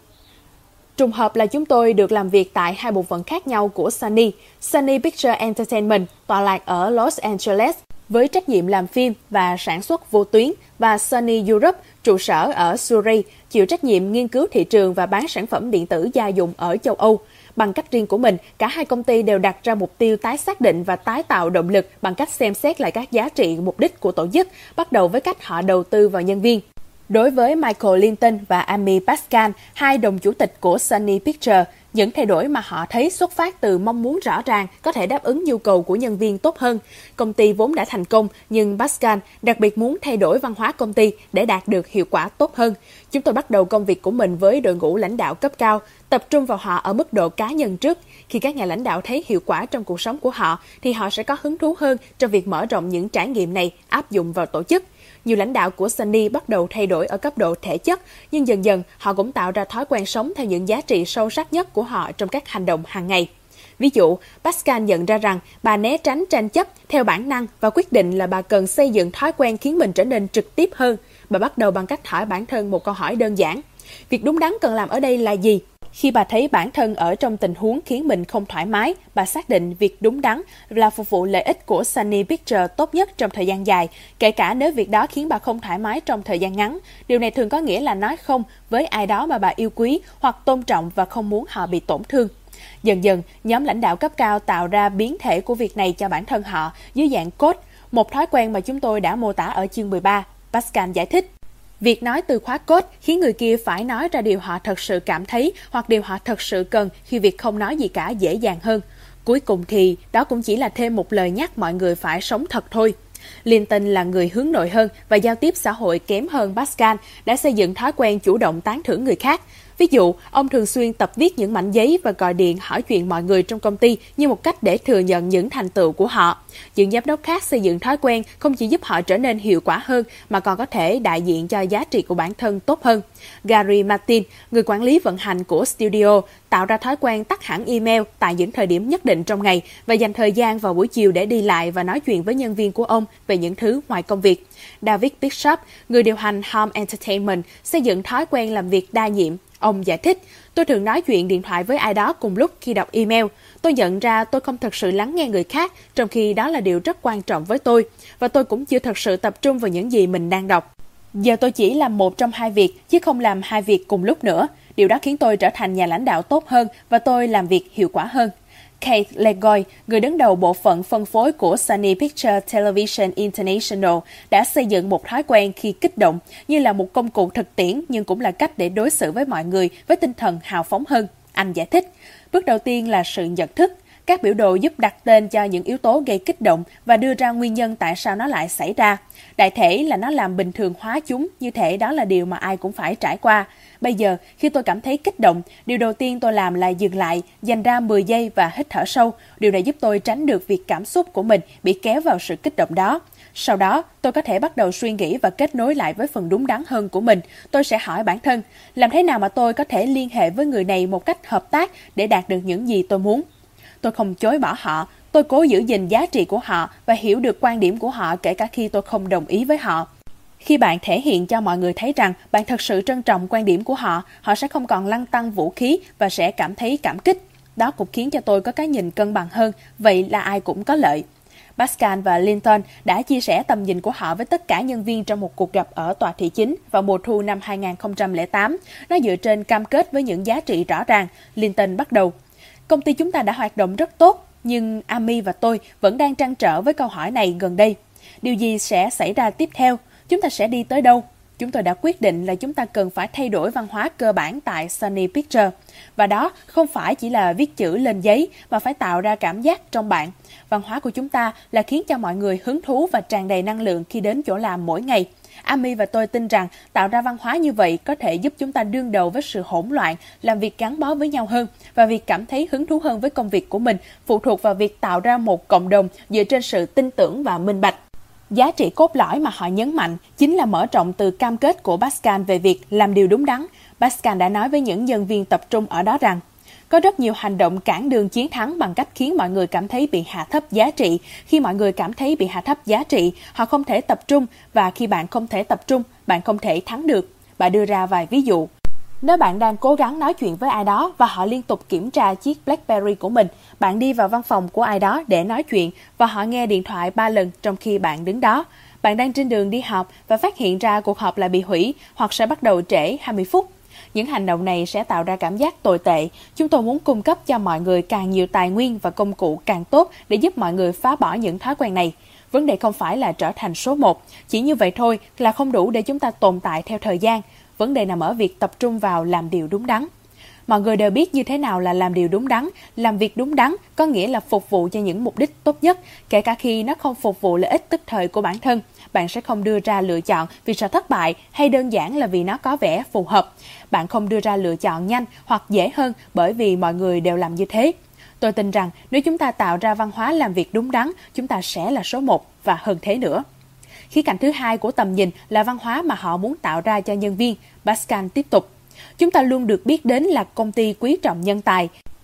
Trùng hợp là chúng tôi được làm việc tại hai bộ phận khác nhau của Sony. Sony Pictures Entertainment tọa lạc ở Los Angeles với trách nhiệm làm phim và sản xuất vô tuyến và Sony Europe trụ sở ở Zurich chịu trách nhiệm nghiên cứu thị trường và bán sản phẩm điện tử gia dụng ở châu Âu. Bằng cách riêng của mình, cả hai công ty đều đặt ra mục tiêu tái xác định và tái tạo động lực bằng cách xem xét lại các giá trị mục đích của tổ chức, bắt đầu với cách họ đầu tư vào nhân viên. Đối với Michael Linton và Amy Pascal, hai đồng chủ tịch của Sony Pictures, những thay đổi mà họ thấy xuất phát từ mong muốn rõ ràng có thể đáp ứng nhu cầu của nhân viên tốt hơn. Công ty vốn đã thành công, nhưng Pascal đặc biệt muốn thay đổi văn hóa công ty để đạt được hiệu quả tốt hơn. Chúng tôi bắt đầu công việc của mình với đội ngũ lãnh đạo cấp cao, tập trung vào họ ở mức độ cá nhân trước. Khi các nhà lãnh đạo thấy hiệu quả trong cuộc sống của họ, thì họ sẽ có hứng thú hơn trong việc mở rộng những trải nghiệm này áp dụng vào tổ chức. Nhiều lãnh đạo của Sony bắt đầu thay đổi ở cấp độ thể chất, nhưng dần dần họ cũng tạo ra thói quen sống theo những giá trị sâu sắc nhất của họ trong các hành động hàng ngày. Ví dụ, Pascal nhận ra rằng bà né tránh tranh chấp theo bản năng và quyết định là bà cần xây dựng thói quen khiến mình trở nên trực tiếp hơn. Bà bắt đầu bằng cách hỏi bản thân một câu hỏi đơn giản. Việc đúng đắn cần làm ở đây là gì? Khi bà thấy bản thân ở trong tình huống khiến mình không thoải mái, bà xác định việc đúng đắn là phục vụ lợi ích của Sunny Pictures tốt nhất trong thời gian dài, kể cả nếu việc đó khiến bà không thoải mái trong thời gian ngắn. Điều này thường có nghĩa là nói không với ai đó mà bà yêu quý hoặc tôn trọng và không muốn họ bị tổn thương. Dần dần, nhóm lãnh đạo cấp cao tạo ra biến thể của việc này cho bản thân họ dưới dạng code, một thói quen mà chúng tôi đã mô tả ở chương 13. Pascal giải thích. Việc nói từ khóa code khiến người kia phải nói ra điều họ thật sự cảm thấy hoặc điều họ thật sự cần khi việc không nói gì cả dễ dàng hơn. Cuối cùng thì đó cũng chỉ là thêm một lời nhắc mọi người phải sống thật thôi. Linton là người hướng nội hơn và giao tiếp xã hội kém hơn Pascal, đã xây dựng thói quen chủ động tán thưởng người khác. Ví dụ, ông thường xuyên tập viết những mảnh giấy và gọi điện hỏi chuyện mọi người trong công ty như một cách để thừa nhận những thành tựu của họ. Những giám đốc khác xây dựng thói quen không chỉ giúp họ trở nên hiệu quả hơn mà còn có thể đại diện cho giá trị của bản thân tốt hơn. Gary Martin, người quản lý vận hành của studio, tạo ra thói quen tắt hẳn email tại những thời điểm nhất định trong ngày và dành thời gian vào buổi chiều để đi lại và nói chuyện với nhân viên của ông về những thứ ngoài công việc. David Bishop, người điều hành Home Entertainment, xây dựng thói quen làm việc đa nhiệm. Ông giải thích, tôi thường nói chuyện điện thoại với ai đó cùng lúc khi đọc email. Tôi nhận ra tôi không thực sự lắng nghe người khác, trong khi đó là điều rất quan trọng với tôi. Và tôi cũng chưa thật sự tập trung vào những gì mình đang đọc. Giờ tôi chỉ làm một trong hai việc, chứ không làm hai việc cùng lúc nữa. Điều đó khiến tôi trở thành nhà lãnh đạo tốt hơn và tôi làm việc hiệu quả hơn. Kate Legoy, người đứng đầu bộ phận phân phối của Sunny Pictures Television International, đã xây dựng một thói quen khi kích động như là một công cụ thực tiễn nhưng cũng là cách để đối xử với mọi người với tinh thần hào phóng hơn. Anh giải thích, bước đầu tiên là sự nhận thức. Các biểu đồ giúp đặt tên cho những yếu tố gây kích động và đưa ra nguyên nhân tại sao nó lại xảy ra. Đại thể là nó làm bình thường hóa chúng, như thể đó là điều mà ai cũng phải trải qua. Bây giờ, khi tôi cảm thấy kích động, điều đầu tiên tôi làm là dừng lại, dành ra 10 giây và hít thở sâu. Điều này giúp tôi tránh được việc cảm xúc của mình bị kéo vào sự kích động đó. Sau đó, tôi có thể bắt đầu suy nghĩ và kết nối lại với phần đúng đắn hơn của mình. Tôi sẽ hỏi bản thân, làm thế nào mà tôi có thể liên hệ với người này một cách hợp tác để đạt được những gì tôi muốn? Tôi không chối bỏ họ, tôi cố giữ gìn giá trị của họ và hiểu được quan điểm của họ kể cả khi tôi không đồng ý với họ. Khi bạn thể hiện cho mọi người thấy rằng bạn thật sự trân trọng quan điểm của họ, họ sẽ không còn lăn tăn vũ khí và sẽ cảm thấy cảm kích. Đó cũng khiến cho tôi có cái nhìn cân bằng hơn, vậy là ai cũng có lợi. Pascal và Linton đã chia sẻ tầm nhìn của họ với tất cả nhân viên trong một cuộc gặp ở tòa thị chính vào mùa thu năm 2008. Nó dựa trên cam kết với những giá trị rõ ràng. Linton bắt đầu. Công ty chúng ta đã hoạt động rất tốt, nhưng Amy và tôi vẫn đang trăn trở với câu hỏi này gần đây. Điều gì sẽ xảy ra tiếp theo? Chúng ta sẽ đi tới đâu? Chúng tôi đã quyết định là chúng ta cần phải thay đổi văn hóa cơ bản tại Sunny Pictures. Và đó không phải chỉ là viết chữ lên giấy, mà phải tạo ra cảm giác trong bạn. Văn hóa của chúng ta là khiến cho mọi người hứng thú và tràn đầy năng lượng khi đến chỗ làm mỗi ngày. Amy và tôi tin rằng tạo ra văn hóa như vậy có thể giúp chúng ta đương đầu với sự hỗn loạn, làm việc gắn bó với nhau hơn, và việc cảm thấy hứng thú hơn với công việc của mình phụ thuộc vào việc tạo ra một cộng đồng dựa trên sự tin tưởng và minh bạch. Giá trị cốt lõi mà họ nhấn mạnh chính là mở rộng từ cam kết của Pascal về việc làm điều đúng đắn. Pascal đã nói với những nhân viên tập trung ở đó rằng, có rất nhiều hành động cản đường chiến thắng bằng cách khiến mọi người cảm thấy bị hạ thấp giá trị. Khi mọi người cảm thấy bị hạ thấp giá trị, họ không thể tập trung, và khi bạn không thể tập trung, bạn không thể thắng được. Bà đưa ra vài ví dụ. Nếu bạn đang cố gắng nói chuyện với ai đó và họ liên tục kiểm tra chiếc BlackBerry của mình, bạn đi vào văn phòng của ai đó để nói chuyện và họ nghe điện thoại 3 lần trong khi bạn đứng đó. Bạn đang trên đường đi họp và phát hiện ra cuộc họp lại bị hủy hoặc sẽ bắt đầu trễ 20 phút. Những hành động này sẽ tạo ra cảm giác tồi tệ. Chúng tôi muốn cung cấp cho mọi người càng nhiều tài nguyên và công cụ càng tốt để giúp mọi người phá bỏ những thói quen này. Vấn đề không phải là trở thành số 1. Chỉ như vậy thôi là không đủ để chúng ta tồn tại theo thời gian. Vấn đề nằm ở việc tập trung vào làm điều đúng đắn. Mọi người đều biết như thế nào là làm điều đúng đắn. Làm việc đúng đắn có nghĩa là phục vụ cho những mục đích tốt nhất, kể cả khi nó không phục vụ lợi ích tức thời của bản thân. Bạn sẽ không đưa ra lựa chọn vì sợ thất bại hay đơn giản là vì nó có vẻ phù hợp. Bạn không đưa ra lựa chọn nhanh hoặc dễ hơn bởi vì mọi người đều làm như thế. Tôi tin rằng nếu chúng ta tạo ra văn hóa làm việc đúng đắn, chúng ta sẽ là số 1 và hơn thế nữa. Khía cạnh thứ hai của tầm nhìn là văn hóa mà họ muốn tạo ra cho nhân viên. Pascal tiếp tục. Chúng ta luôn được biết đến là công ty quý trọng nhân tài.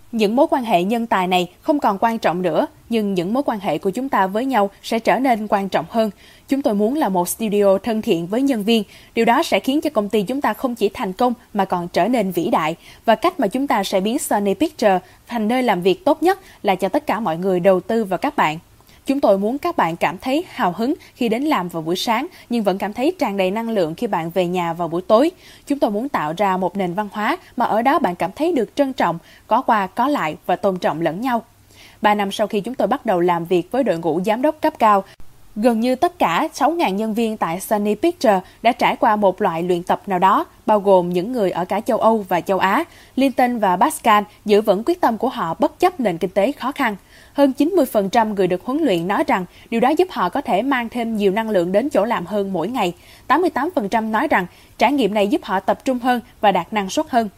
Những mối quan hệ nhân tài này không còn quan trọng nữa, nhưng những mối quan hệ của chúng ta với nhau sẽ trở nên quan trọng hơn. Chúng tôi muốn là một studio thân thiện với nhân viên. Điều đó sẽ khiến cho công ty chúng ta không chỉ thành công mà còn trở nên vĩ đại. Và cách mà chúng ta sẽ biến Sony Pictures thành nơi làm việc tốt nhất là cho tất cả mọi người đầu tư vào các bạn. Chúng tôi muốn các bạn cảm thấy hào hứng khi đến làm vào buổi sáng, nhưng vẫn cảm thấy tràn đầy năng lượng khi bạn về nhà vào buổi tối. Chúng tôi muốn tạo ra một nền văn hóa mà ở đó bạn cảm thấy được trân trọng, có qua có lại và tôn trọng lẫn nhau. 3 năm sau khi chúng tôi bắt đầu làm việc với đội ngũ giám đốc cấp cao, gần như tất cả 6.000 nhân viên tại Sony Pictures đã trải qua một loại luyện tập nào đó, bao gồm những người ở cả châu Âu và châu Á. Linton và Pascal giữ vững quyết tâm của họ bất chấp nền kinh tế khó khăn. Hơn 90% người được huấn luyện nói rằng điều đó giúp họ có thể mang thêm nhiều năng lượng đến chỗ làm hơn mỗi ngày. 88% nói rằng trải nghiệm này giúp họ tập trung hơn và đạt năng suất hơn.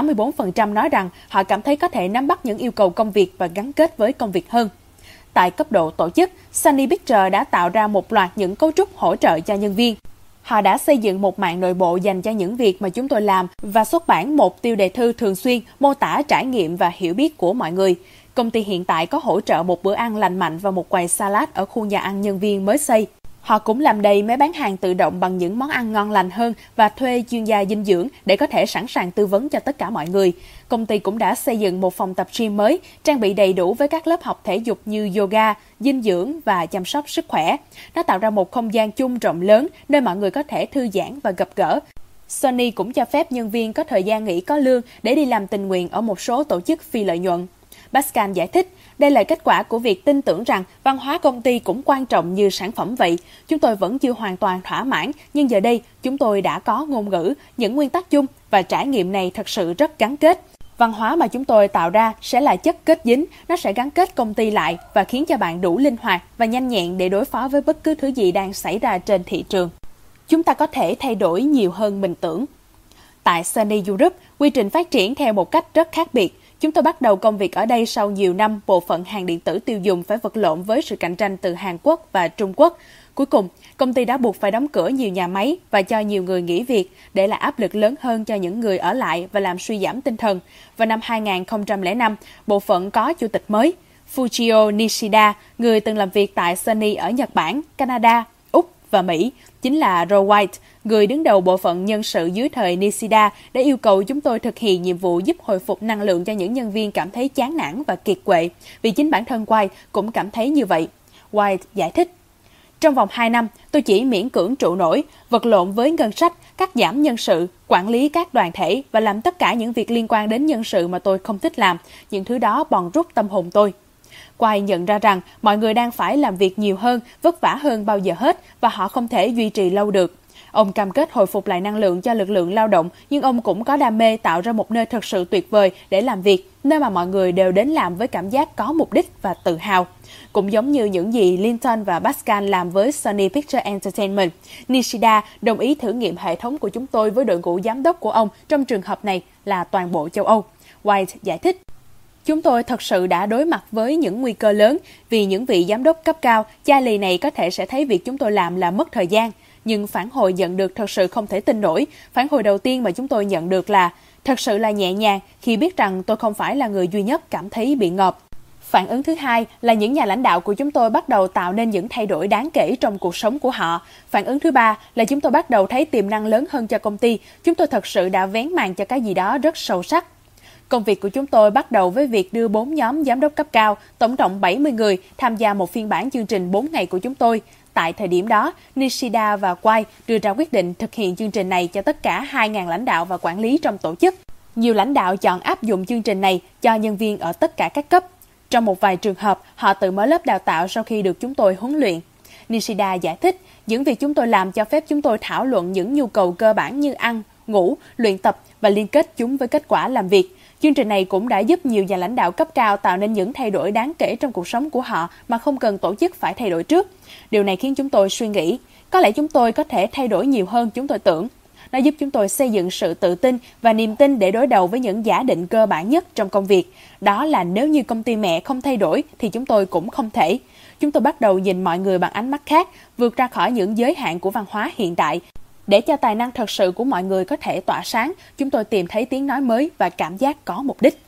84% nói rằng họ cảm thấy có thể nắm bắt những yêu cầu công việc và gắn kết với công việc hơn. Tại cấp độ tổ chức, Sony Pictures đã tạo ra một loạt những cấu trúc hỗ trợ cho nhân viên. Họ đã xây dựng một mạng nội bộ dành cho những việc mà chúng tôi làm và xuất bản một tiêu đề thư thường xuyên mô tả trải nghiệm và hiểu biết của mọi người. Công ty hiện tại có hỗ trợ một bữa ăn lành mạnh và một quầy salad ở khu nhà ăn nhân viên mới xây. Họ cũng làm đầy máy bán hàng tự động bằng những món ăn ngon lành hơn và thuê chuyên gia dinh dưỡng để có thể sẵn sàng tư vấn cho tất cả mọi người. Công ty cũng đã xây dựng một phòng tập gym mới, trang bị đầy đủ với các lớp học thể dục như yoga, dinh dưỡng và chăm sóc sức khỏe. Nó tạo ra một không gian chung rộng lớn nơi mọi người có thể thư giãn và gặp gỡ. Sony cũng cho phép nhân viên có thời gian nghỉ có lương để đi làm tình nguyện ở một số tổ chức phi lợi nhuận. Pascal giải thích, đây là kết quả của việc tin tưởng rằng văn hóa công ty cũng quan trọng như sản phẩm vậy. Chúng tôi vẫn chưa hoàn toàn thỏa mãn, nhưng giờ đây chúng tôi đã có ngôn ngữ, những nguyên tắc chung và trải nghiệm này thật sự rất gắn kết. Văn hóa mà chúng tôi tạo ra sẽ là chất kết dính, nó sẽ gắn kết công ty lại và khiến cho bạn đủ linh hoạt và nhanh nhẹn để đối phó với bất cứ thứ gì đang xảy ra trên thị trường. Chúng ta có thể thay đổi nhiều hơn mình tưởng. Tại Sony Europe, quy trình phát triển theo một cách rất khác biệt. Chúng tôi bắt đầu công việc ở đây sau nhiều năm bộ phận hàng điện tử tiêu dùng phải vật lộn với sự cạnh tranh từ Hàn Quốc và Trung Quốc. Cuối cùng, công ty đã buộc phải đóng cửa nhiều nhà máy và cho nhiều người nghỉ việc để là áp lực lớn hơn cho những người ở lại và làm suy giảm tinh thần. Vào năm 2005, bộ phận có chủ tịch mới, Fujio Nishida, người từng làm việc tại Sony ở Nhật Bản, Canada, Úc và Mỹ, chính là Roy White, người đứng đầu bộ phận nhân sự dưới thời Nishida, đã yêu cầu chúng tôi thực hiện nhiệm vụ giúp hồi phục năng lượng cho những nhân viên cảm thấy chán nản và kiệt quệ, vì chính bản thân White cũng cảm thấy như vậy. White giải thích, trong vòng 2 năm, tôi chỉ miễn cưỡng trụ nổi, vật lộn với ngân sách, cắt giảm nhân sự, quản lý các đoàn thể và làm tất cả những việc liên quan đến nhân sự mà tôi không thích làm. Những thứ đó bòn rút tâm hồn tôi. Quay nhận ra rằng mọi người đang phải làm việc nhiều hơn, vất vả hơn bao giờ hết và họ không thể duy trì lâu được. Ông cam kết hồi phục lại năng lượng cho lực lượng lao động, nhưng ông cũng có đam mê tạo ra một nơi thật sự tuyệt vời để làm việc, nơi mà mọi người đều đến làm với cảm giác có mục đích và tự hào. Cũng giống như những gì Linton và Pascal làm với Sony Pictures Entertainment, Nishida đồng ý thử nghiệm hệ thống của chúng tôi với đội ngũ giám đốc của ông, trong trường hợp này là toàn bộ châu Âu. White giải thích, chúng tôi thật sự đã đối mặt với những nguy cơ lớn vì những vị giám đốc cấp cao, cha lì này có thể sẽ thấy việc chúng tôi làm là mất thời gian. Nhưng phản hồi nhận được thật sự không thể tin nổi. Phản hồi đầu tiên mà chúng tôi nhận được là thật sự là nhẹ nhàng khi biết rằng tôi không phải là người duy nhất cảm thấy bị ngợp. Phản ứng thứ hai là những nhà lãnh đạo của chúng tôi bắt đầu tạo nên những thay đổi đáng kể trong cuộc sống của họ. Phản ứng thứ ba là chúng tôi bắt đầu thấy tiềm năng lớn hơn cho công ty. Chúng tôi thật sự đã vén màn cho cái gì đó rất sâu sắc. Công việc của chúng tôi bắt đầu với việc đưa 4 nhóm giám đốc cấp cao, tổng cộng 70 người, tham gia một phiên bản chương trình 4 ngày của chúng tôi. Tại thời điểm đó, Nishida và White đưa ra quyết định thực hiện chương trình này cho tất cả 2.000 lãnh đạo và quản lý trong tổ chức. Nhiều lãnh đạo chọn áp dụng chương trình này cho nhân viên ở tất cả các cấp. Trong một vài trường hợp, họ tự mở lớp đào tạo sau khi được chúng tôi huấn luyện. Nishida giải thích, những việc chúng tôi làm cho phép chúng tôi thảo luận những nhu cầu cơ bản như ăn, ngủ, luyện tập và liên kết chúng với kết quả làm việc. Chương trình này cũng đã giúp nhiều nhà lãnh đạo cấp cao tạo nên những thay đổi đáng kể trong cuộc sống của họ mà không cần tổ chức phải thay đổi trước. Điều này khiến chúng tôi suy nghĩ, có lẽ chúng tôi có thể thay đổi nhiều hơn chúng tôi tưởng. Nó giúp chúng tôi xây dựng sự tự tin và niềm tin để đối đầu với những giả định cơ bản nhất trong công việc. Đó là nếu như công ty mẹ không thay đổi thì chúng tôi cũng không thể. Chúng tôi bắt đầu nhìn mọi người bằng ánh mắt khác, vượt ra khỏi những giới hạn của văn hóa hiện đại. Để cho tài năng thật sự của mọi người có thể tỏa sáng, chúng tôi tìm thấy tiếng nói mới và cảm giác có mục đích.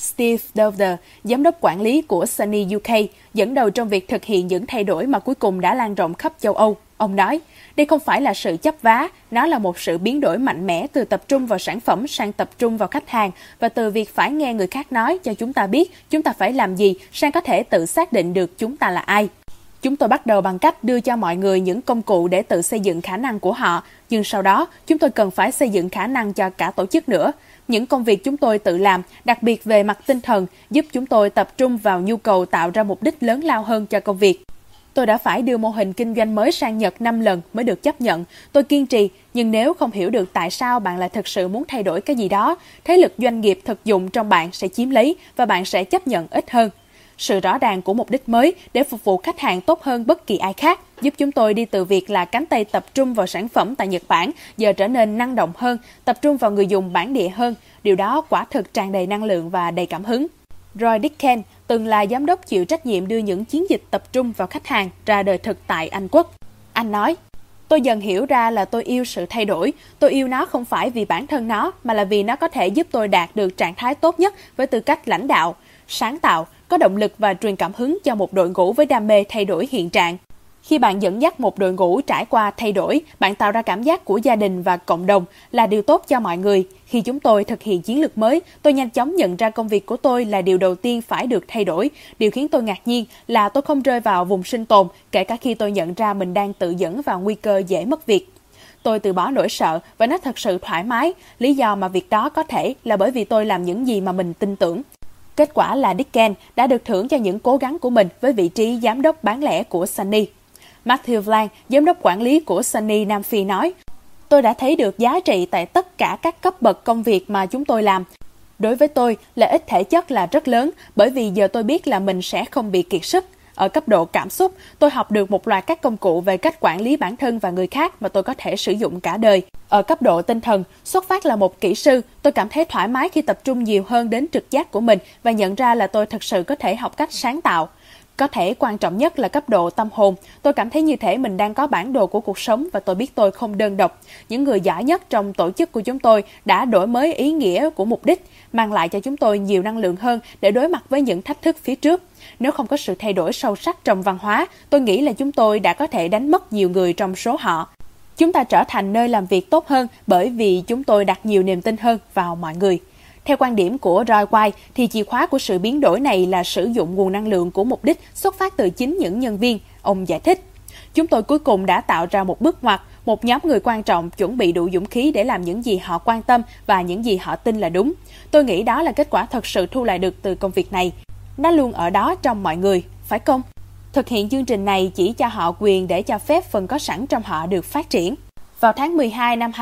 Steve Dover, giám đốc quản lý của Sony UK, dẫn đầu trong việc thực hiện những thay đổi mà cuối cùng đã lan rộng khắp châu Âu. Ông nói, đây không phải là sự chấp vá, nó là một sự biến đổi mạnh mẽ từ tập trung vào sản phẩm sang tập trung vào khách hàng và từ việc phải nghe người khác nói cho chúng ta biết chúng ta phải làm gì sang có thể tự xác định được chúng ta là ai. Chúng tôi bắt đầu bằng cách đưa cho mọi người những công cụ để tự xây dựng khả năng của họ, nhưng sau đó chúng tôi cần phải xây dựng khả năng cho cả tổ chức nữa. Những công việc chúng tôi tự làm, đặc biệt về mặt tinh thần, giúp chúng tôi tập trung vào nhu cầu tạo ra mục đích lớn lao hơn cho công việc. Tôi đã phải đưa mô hình kinh doanh mới sang Nhật 5 lần mới được chấp nhận. Tôi kiên trì, nhưng nếu không hiểu được tại sao bạn lại thực sự muốn thay đổi cái gì đó, thế lực doanh nghiệp thực dụng trong bạn sẽ chiếm lấy và bạn sẽ chấp nhận ít hơn. Sự rõ ràng của mục đích mới để phục vụ khách hàng tốt hơn bất kỳ ai khác giúp chúng tôi đi từ việc là cánh tay tập trung vào sản phẩm tại Nhật Bản giờ trở nên năng động hơn, tập trung vào người dùng bản địa hơn. Điều đó quả thực tràn đầy năng lượng và đầy cảm hứng. Roy Dickens từng là giám đốc chịu trách nhiệm đưa những chiến dịch tập trung vào khách hàng ra đời thực tại Anh Quốc. Anh nói, tôi dần hiểu ra là tôi yêu sự thay đổi. Tôi yêu nó không phải vì bản thân nó, mà là vì nó có thể giúp tôi đạt được trạng thái tốt nhất với tư cách lãnh đạo, sáng tạo, có động lực và truyền cảm hứng cho một đội ngũ với đam mê thay đổi hiện trạng. Khi bạn dẫn dắt một đội ngũ trải qua thay đổi, bạn tạo ra cảm giác của gia đình và cộng đồng là điều tốt cho mọi người. Khi chúng tôi thực hiện chiến lược mới, tôi nhanh chóng nhận ra công việc của tôi là điều đầu tiên phải được thay đổi. Điều khiến tôi ngạc nhiên là tôi không rơi vào vùng sinh tồn, kể cả khi tôi nhận ra mình đang tự dẫn vào nguy cơ dễ mất việc. Tôi từ bỏ nỗi sợ và nó thật sự thoải mái. Lý do mà việc đó có thể là bởi vì tôi làm những gì mà mình tin tưởng. Kết quả là Dickens đã được thưởng cho những cố gắng của mình với vị trí giám đốc bán lẻ của Sony. Matthew Blanc, giám đốc quản lý của Sony Nam Phi nói, tôi đã thấy được giá trị tại tất cả các cấp bậc công việc mà chúng tôi làm. Đối với tôi, lợi ích thể chất là rất lớn bởi vì giờ tôi biết là mình sẽ không bị kiệt sức. Ở cấp độ cảm xúc, tôi học được một loạt các công cụ về cách quản lý bản thân và người khác mà tôi có thể sử dụng cả đời. Ở cấp độ tinh thần, xuất phát là một kỹ sư, tôi cảm thấy thoải mái khi tập trung nhiều hơn đến trực giác của mình và nhận ra là tôi thực sự có thể học cách sáng tạo. Có thể quan trọng nhất là cấp độ tâm hồn, tôi cảm thấy như thể mình đang có bản đồ của cuộc sống và tôi biết tôi không đơn độc. Những người giỏi nhất trong tổ chức của chúng tôi đã đổi mới ý nghĩa của mục đích, mang lại cho chúng tôi nhiều năng lượng hơn để đối mặt với những thách thức phía trước. Nếu không có sự thay đổi sâu sắc trong văn hóa, tôi nghĩ là chúng tôi đã có thể đánh mất nhiều người trong số họ. Chúng ta trở thành nơi làm việc tốt hơn bởi vì chúng tôi đặt nhiều niềm tin hơn vào mọi người. Theo quan điểm của Roy White, thì chìa khóa của sự biến đổi này là sử dụng nguồn năng lượng của mục đích xuất phát từ chính những nhân viên, ông giải thích. Chúng tôi cuối cùng đã tạo ra một bước ngoặt, một nhóm người quan trọng chuẩn bị đủ dũng khí để làm những gì họ quan tâm và những gì họ tin là đúng. Tôi nghĩ đó là kết quả thật sự thu lại được từ công việc này. Nó luôn ở đó trong mọi người, phải không? Thực hiện chương trình này chỉ cho họ quyền để cho phép phần có sẵn trong họ được phát triển. Vào tháng 12 năm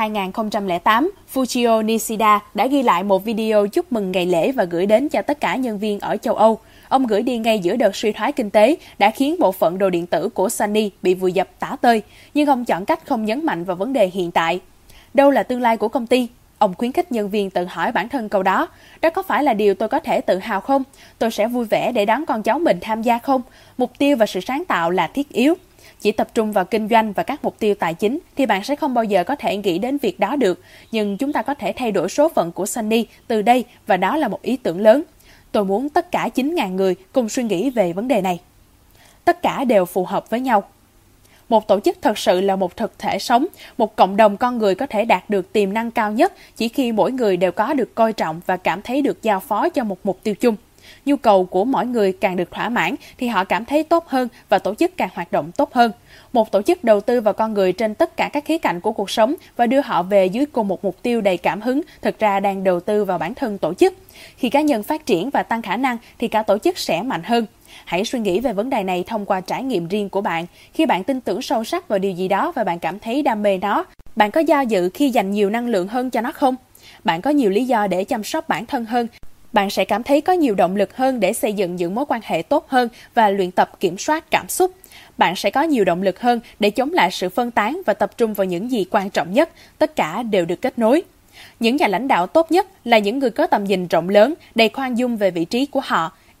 2008, Fujio Nishida đã ghi lại một video chúc mừng ngày lễ và gửi đến cho tất cả nhân viên ở châu Âu. Ông gửi đi ngay giữa đợt suy thoái kinh tế đã khiến bộ phận đồ điện tử của Sony bị vùi dập tả tơi, nhưng ông chọn cách không nhấn mạnh vào vấn đề hiện tại. Đâu là tương lai của công ty? Ông khuyến khích nhân viên tự hỏi bản thân câu đó. Đó có phải là điều tôi có thể tự hào không? Tôi sẽ vui vẻ để đón con cháu mình tham gia không? Mục tiêu và sự sáng tạo là thiết yếu. Chỉ tập trung vào kinh doanh và các mục tiêu tài chính thì bạn sẽ không bao giờ có thể nghĩ đến việc đó được. Nhưng chúng ta có thể thay đổi số phận của Sony từ đây và đó là một ý tưởng lớn. Tôi muốn tất cả 9.000 người cùng suy nghĩ về vấn đề này. Tất cả đều phù hợp với nhau. Một tổ chức thật sự là một thực thể sống, một cộng đồng con người có thể đạt được tiềm năng cao nhất chỉ khi mỗi người đều có được coi trọng và cảm thấy được giao phó cho một mục tiêu chung. Nhu cầu của mỗi người càng được thỏa mãn thì họ cảm thấy tốt hơn và tổ chức càng hoạt động tốt hơn. Một tổ chức đầu tư vào con người trên tất cả các khía cạnh của cuộc sống và đưa họ về dưới cùng một mục tiêu đầy cảm hứng thực ra đang đầu tư vào bản thân tổ chức. Khi cá nhân phát triển và tăng khả năng thì cả tổ chức sẽ mạnh hơn. Hãy suy nghĩ về vấn đề này thông qua trải nghiệm riêng của bạn. Khi bạn tin tưởng sâu sắc vào điều gì đó và bạn cảm thấy đam mê nó, bạn có do dự khi dành nhiều năng lượng hơn cho nó không? Bạn có nhiều lý do để chăm sóc bản thân hơn. Bạn sẽ cảm thấy có nhiều động lực hơn để xây dựng những mối quan hệ tốt hơn và luyện tập kiểm soát cảm xúc. Bạn sẽ có nhiều động lực hơn để chống lại sự phân tán và tập trung vào những gì quan trọng nhất. Tất cả đều được kết nối. Những nhà lãnh đạo tốt nhất là những người có tầm nhìn rộng lớn, đầy khoan dung về vị trí của họ.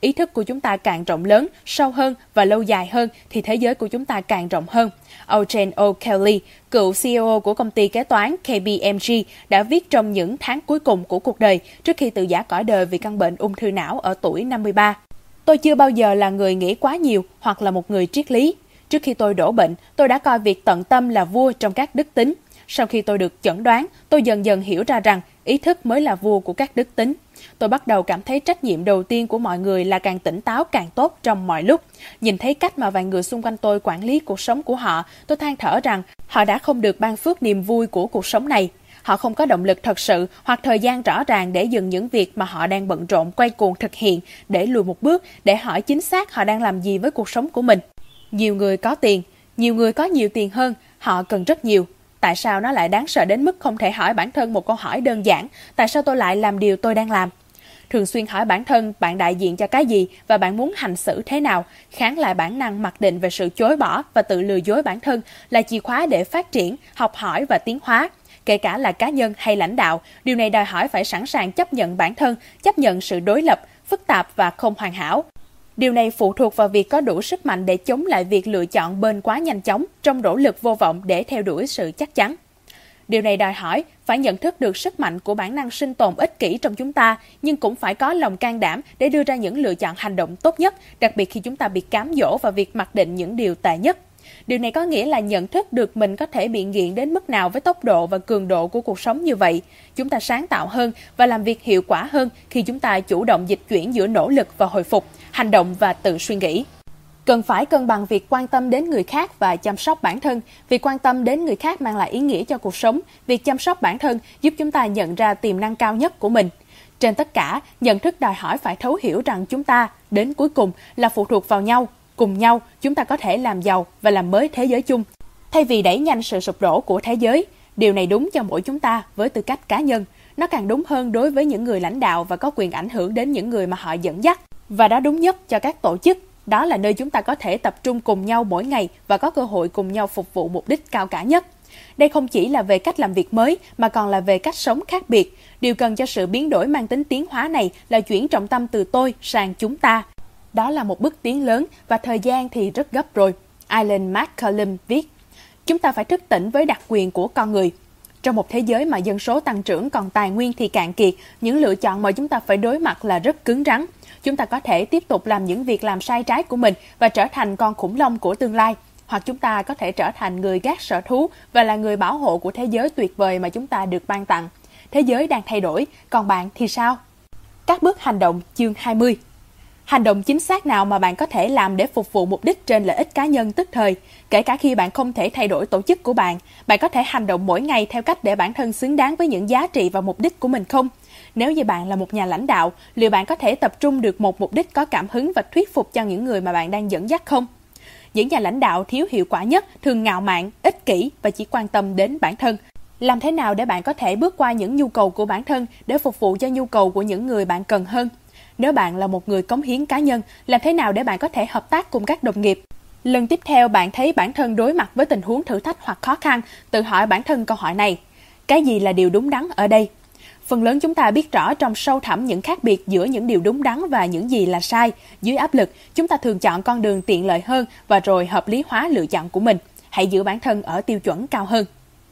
ý thức của chúng ta càng rộng lớn, sâu hơn và lâu dài hơn thì thế giới của chúng ta càng rộng hơn. Eugene O'Kelly, cựu CEO của công ty kế toán KPMG, đã viết trong những tháng cuối cùng của cuộc đời trước khi tự giã cõi đời vì căn bệnh ung thư não ở tuổi 53. Tôi chưa bao giờ là người nghĩ quá nhiều hoặc là một người triết lý. Trước khi tôi đổ bệnh, tôi đã coi việc tận tâm là vua trong các đức tính. Sau khi tôi được chẩn đoán, tôi dần dần hiểu ra rằng ý thức mới là vua của các đức tính. Tôi bắt đầu cảm thấy trách nhiệm đầu tiên của mọi người là càng tỉnh táo càng tốt trong mọi lúc. Nhìn thấy cách mà vài người xung quanh tôi quản lý cuộc sống của họ, tôi than thở rằng họ đã không được ban phước niềm vui của cuộc sống này. Họ không có động lực thật sự hoặc thời gian rõ ràng để dừng những việc mà họ đang bận rộn quay cuồng thực hiện, để lùi một bước, để hỏi chính xác họ đang làm gì với cuộc sống của mình. Nhiều người có tiền, nhiều người có nhiều tiền hơn, họ cần rất nhiều. Tại sao nó lại đáng sợ đến mức không thể hỏi bản thân một câu hỏi đơn giản, tại sao tôi lại làm điều tôi đang làm? Thường xuyên hỏi bản thân bạn đại diện cho cái gì và bạn muốn hành xử thế nào, kháng lại bản năng mặc định về sự chối bỏ và tự lừa dối bản thân là chìa khóa để phát triển, học hỏi và tiến hóa. Kể cả là cá nhân hay lãnh đạo, điều này đòi hỏi phải sẵn sàng chấp nhận bản thân, chấp nhận sự đối lập, phức tạp và không hoàn hảo. Điều này phụ thuộc vào việc có đủ sức mạnh để chống lại việc lựa chọn bên quá nhanh chóng trong nỗ lực vô vọng để theo đuổi sự chắc chắn. Điều này đòi hỏi phải nhận thức được sức mạnh của bản năng sinh tồn ích kỷ trong chúng ta, nhưng cũng phải có lòng can đảm để đưa ra những lựa chọn hành động tốt nhất, đặc biệt khi chúng ta bị cám dỗ vào việc mặc định những điều tệ nhất. Điều này có nghĩa là nhận thức được mình có thể bị nghiện đến mức nào với tốc độ và cường độ của cuộc sống như vậy. Chúng ta sáng tạo hơn và làm việc hiệu quả hơn khi chúng ta chủ động dịch chuyển giữa nỗ lực và hồi phục, hành động và tự suy nghĩ. Cần phải cân bằng việc quan tâm đến người khác và chăm sóc bản thân. Việc quan tâm đến người khác mang lại ý nghĩa cho cuộc sống. Việc chăm sóc bản thân giúp chúng ta nhận ra tiềm năng cao nhất của mình. Trên tất cả, nhận thức đòi hỏi phải thấu hiểu rằng chúng ta, đến cuối cùng, là phụ thuộc vào nhau. Cùng nhau, chúng ta có thể làm giàu và làm mới thế giới chung. Thay vì đẩy nhanh sự sụp đổ của thế giới, điều này đúng cho mỗi chúng ta với tư cách cá nhân. Nó càng đúng hơn đối với những người lãnh đạo và có quyền ảnh hưởng đến những người mà họ dẫn dắt. Và đó đúng nhất cho các tổ chức. Đó là nơi chúng ta có thể tập trung cùng nhau mỗi ngày và có cơ hội cùng nhau phục vụ mục đích cao cả nhất. Đây không chỉ là về cách làm việc mới mà còn là về cách sống khác biệt. Điều cần cho sự biến đổi mang tính tiến hóa này là chuyển trọng tâm từ tôi sang chúng ta. Đó là một bước tiến lớn và thời gian thì rất gấp rồi. Alan McCallum viết, chúng ta phải thức tỉnh với đặc quyền của con người. Trong một thế giới mà dân số tăng trưởng còn tài nguyên thì cạn kiệt, những lựa chọn mà chúng ta phải đối mặt là rất cứng rắn. Chúng ta có thể tiếp tục làm những việc làm sai trái của mình và trở thành con khủng long của tương lai. Hoặc chúng ta có thể trở thành người gác sở thú và là người bảo hộ của thế giới tuyệt vời mà chúng ta được ban tặng. Thế giới đang thay đổi, còn bạn thì sao? Các bước hành động chương 20. Hành động chính xác nào mà bạn có thể làm để phục vụ mục đích trên lợi ích cá nhân tức thời? Kể cả khi bạn không thể thay đổi tổ chức của bạn, bạn có thể hành động mỗi ngày theo cách để bản thân xứng đáng với những giá trị và mục đích của mình không? Nếu như bạn là một nhà lãnh đạo, liệu bạn có thể tập trung được một mục đích có cảm hứng và thuyết phục cho những người mà bạn đang dẫn dắt không? Những nhà lãnh đạo thiếu hiệu quả nhất thường ngạo mạn, ích kỷ và chỉ quan tâm đến bản thân. Làm thế nào để bạn có thể bước qua những nhu cầu của bản thân để phục vụ cho nhu cầu của những người bạn cần hơn? Nếu bạn là một người cống hiến cá nhân, làm thế nào để bạn có thể hợp tác cùng các đồng nghiệp? Lần tiếp theo bạn thấy bản thân đối mặt với tình huống thử thách hoặc khó khăn, tự hỏi bản thân câu hỏi này. Cái gì là điều đúng đắn ở đây? Phần lớn chúng ta biết rõ trong sâu thẳm những khác biệt giữa những điều đúng đắn và những gì là sai. Dưới áp lực, chúng ta thường chọn con đường tiện lợi hơn và rồi hợp lý hóa lựa chọn của mình. Hãy giữ bản thân ở tiêu chuẩn cao hơn.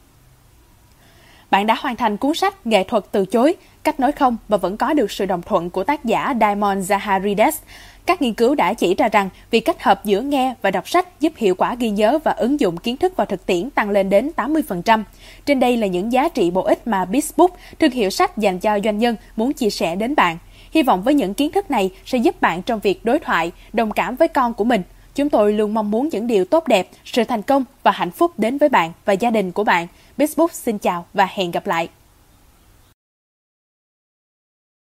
Bạn đã hoàn thành cuốn sách Nghệ thuật từ chối, cách nói không và vẫn có được sự đồng thuận của tác giả Diamond Zaharides. Các nghiên cứu đã chỉ ra rằng việc kết hợp giữa nghe và đọc sách giúp hiệu quả ghi nhớ và ứng dụng kiến thức vào thực tiễn tăng lên đến 80%. Trên đây là những giá trị bổ ích mà BizBook, thương hiệu sách dành cho doanh nhân, muốn chia sẻ đến bạn. Hy vọng với những kiến thức này sẽ giúp bạn trong việc đối thoại, đồng cảm với con của mình. Chúng tôi luôn mong muốn những điều tốt đẹp, sự thành công và hạnh phúc đến với bạn và gia đình của bạn. BizBook xin chào và hẹn gặp lại.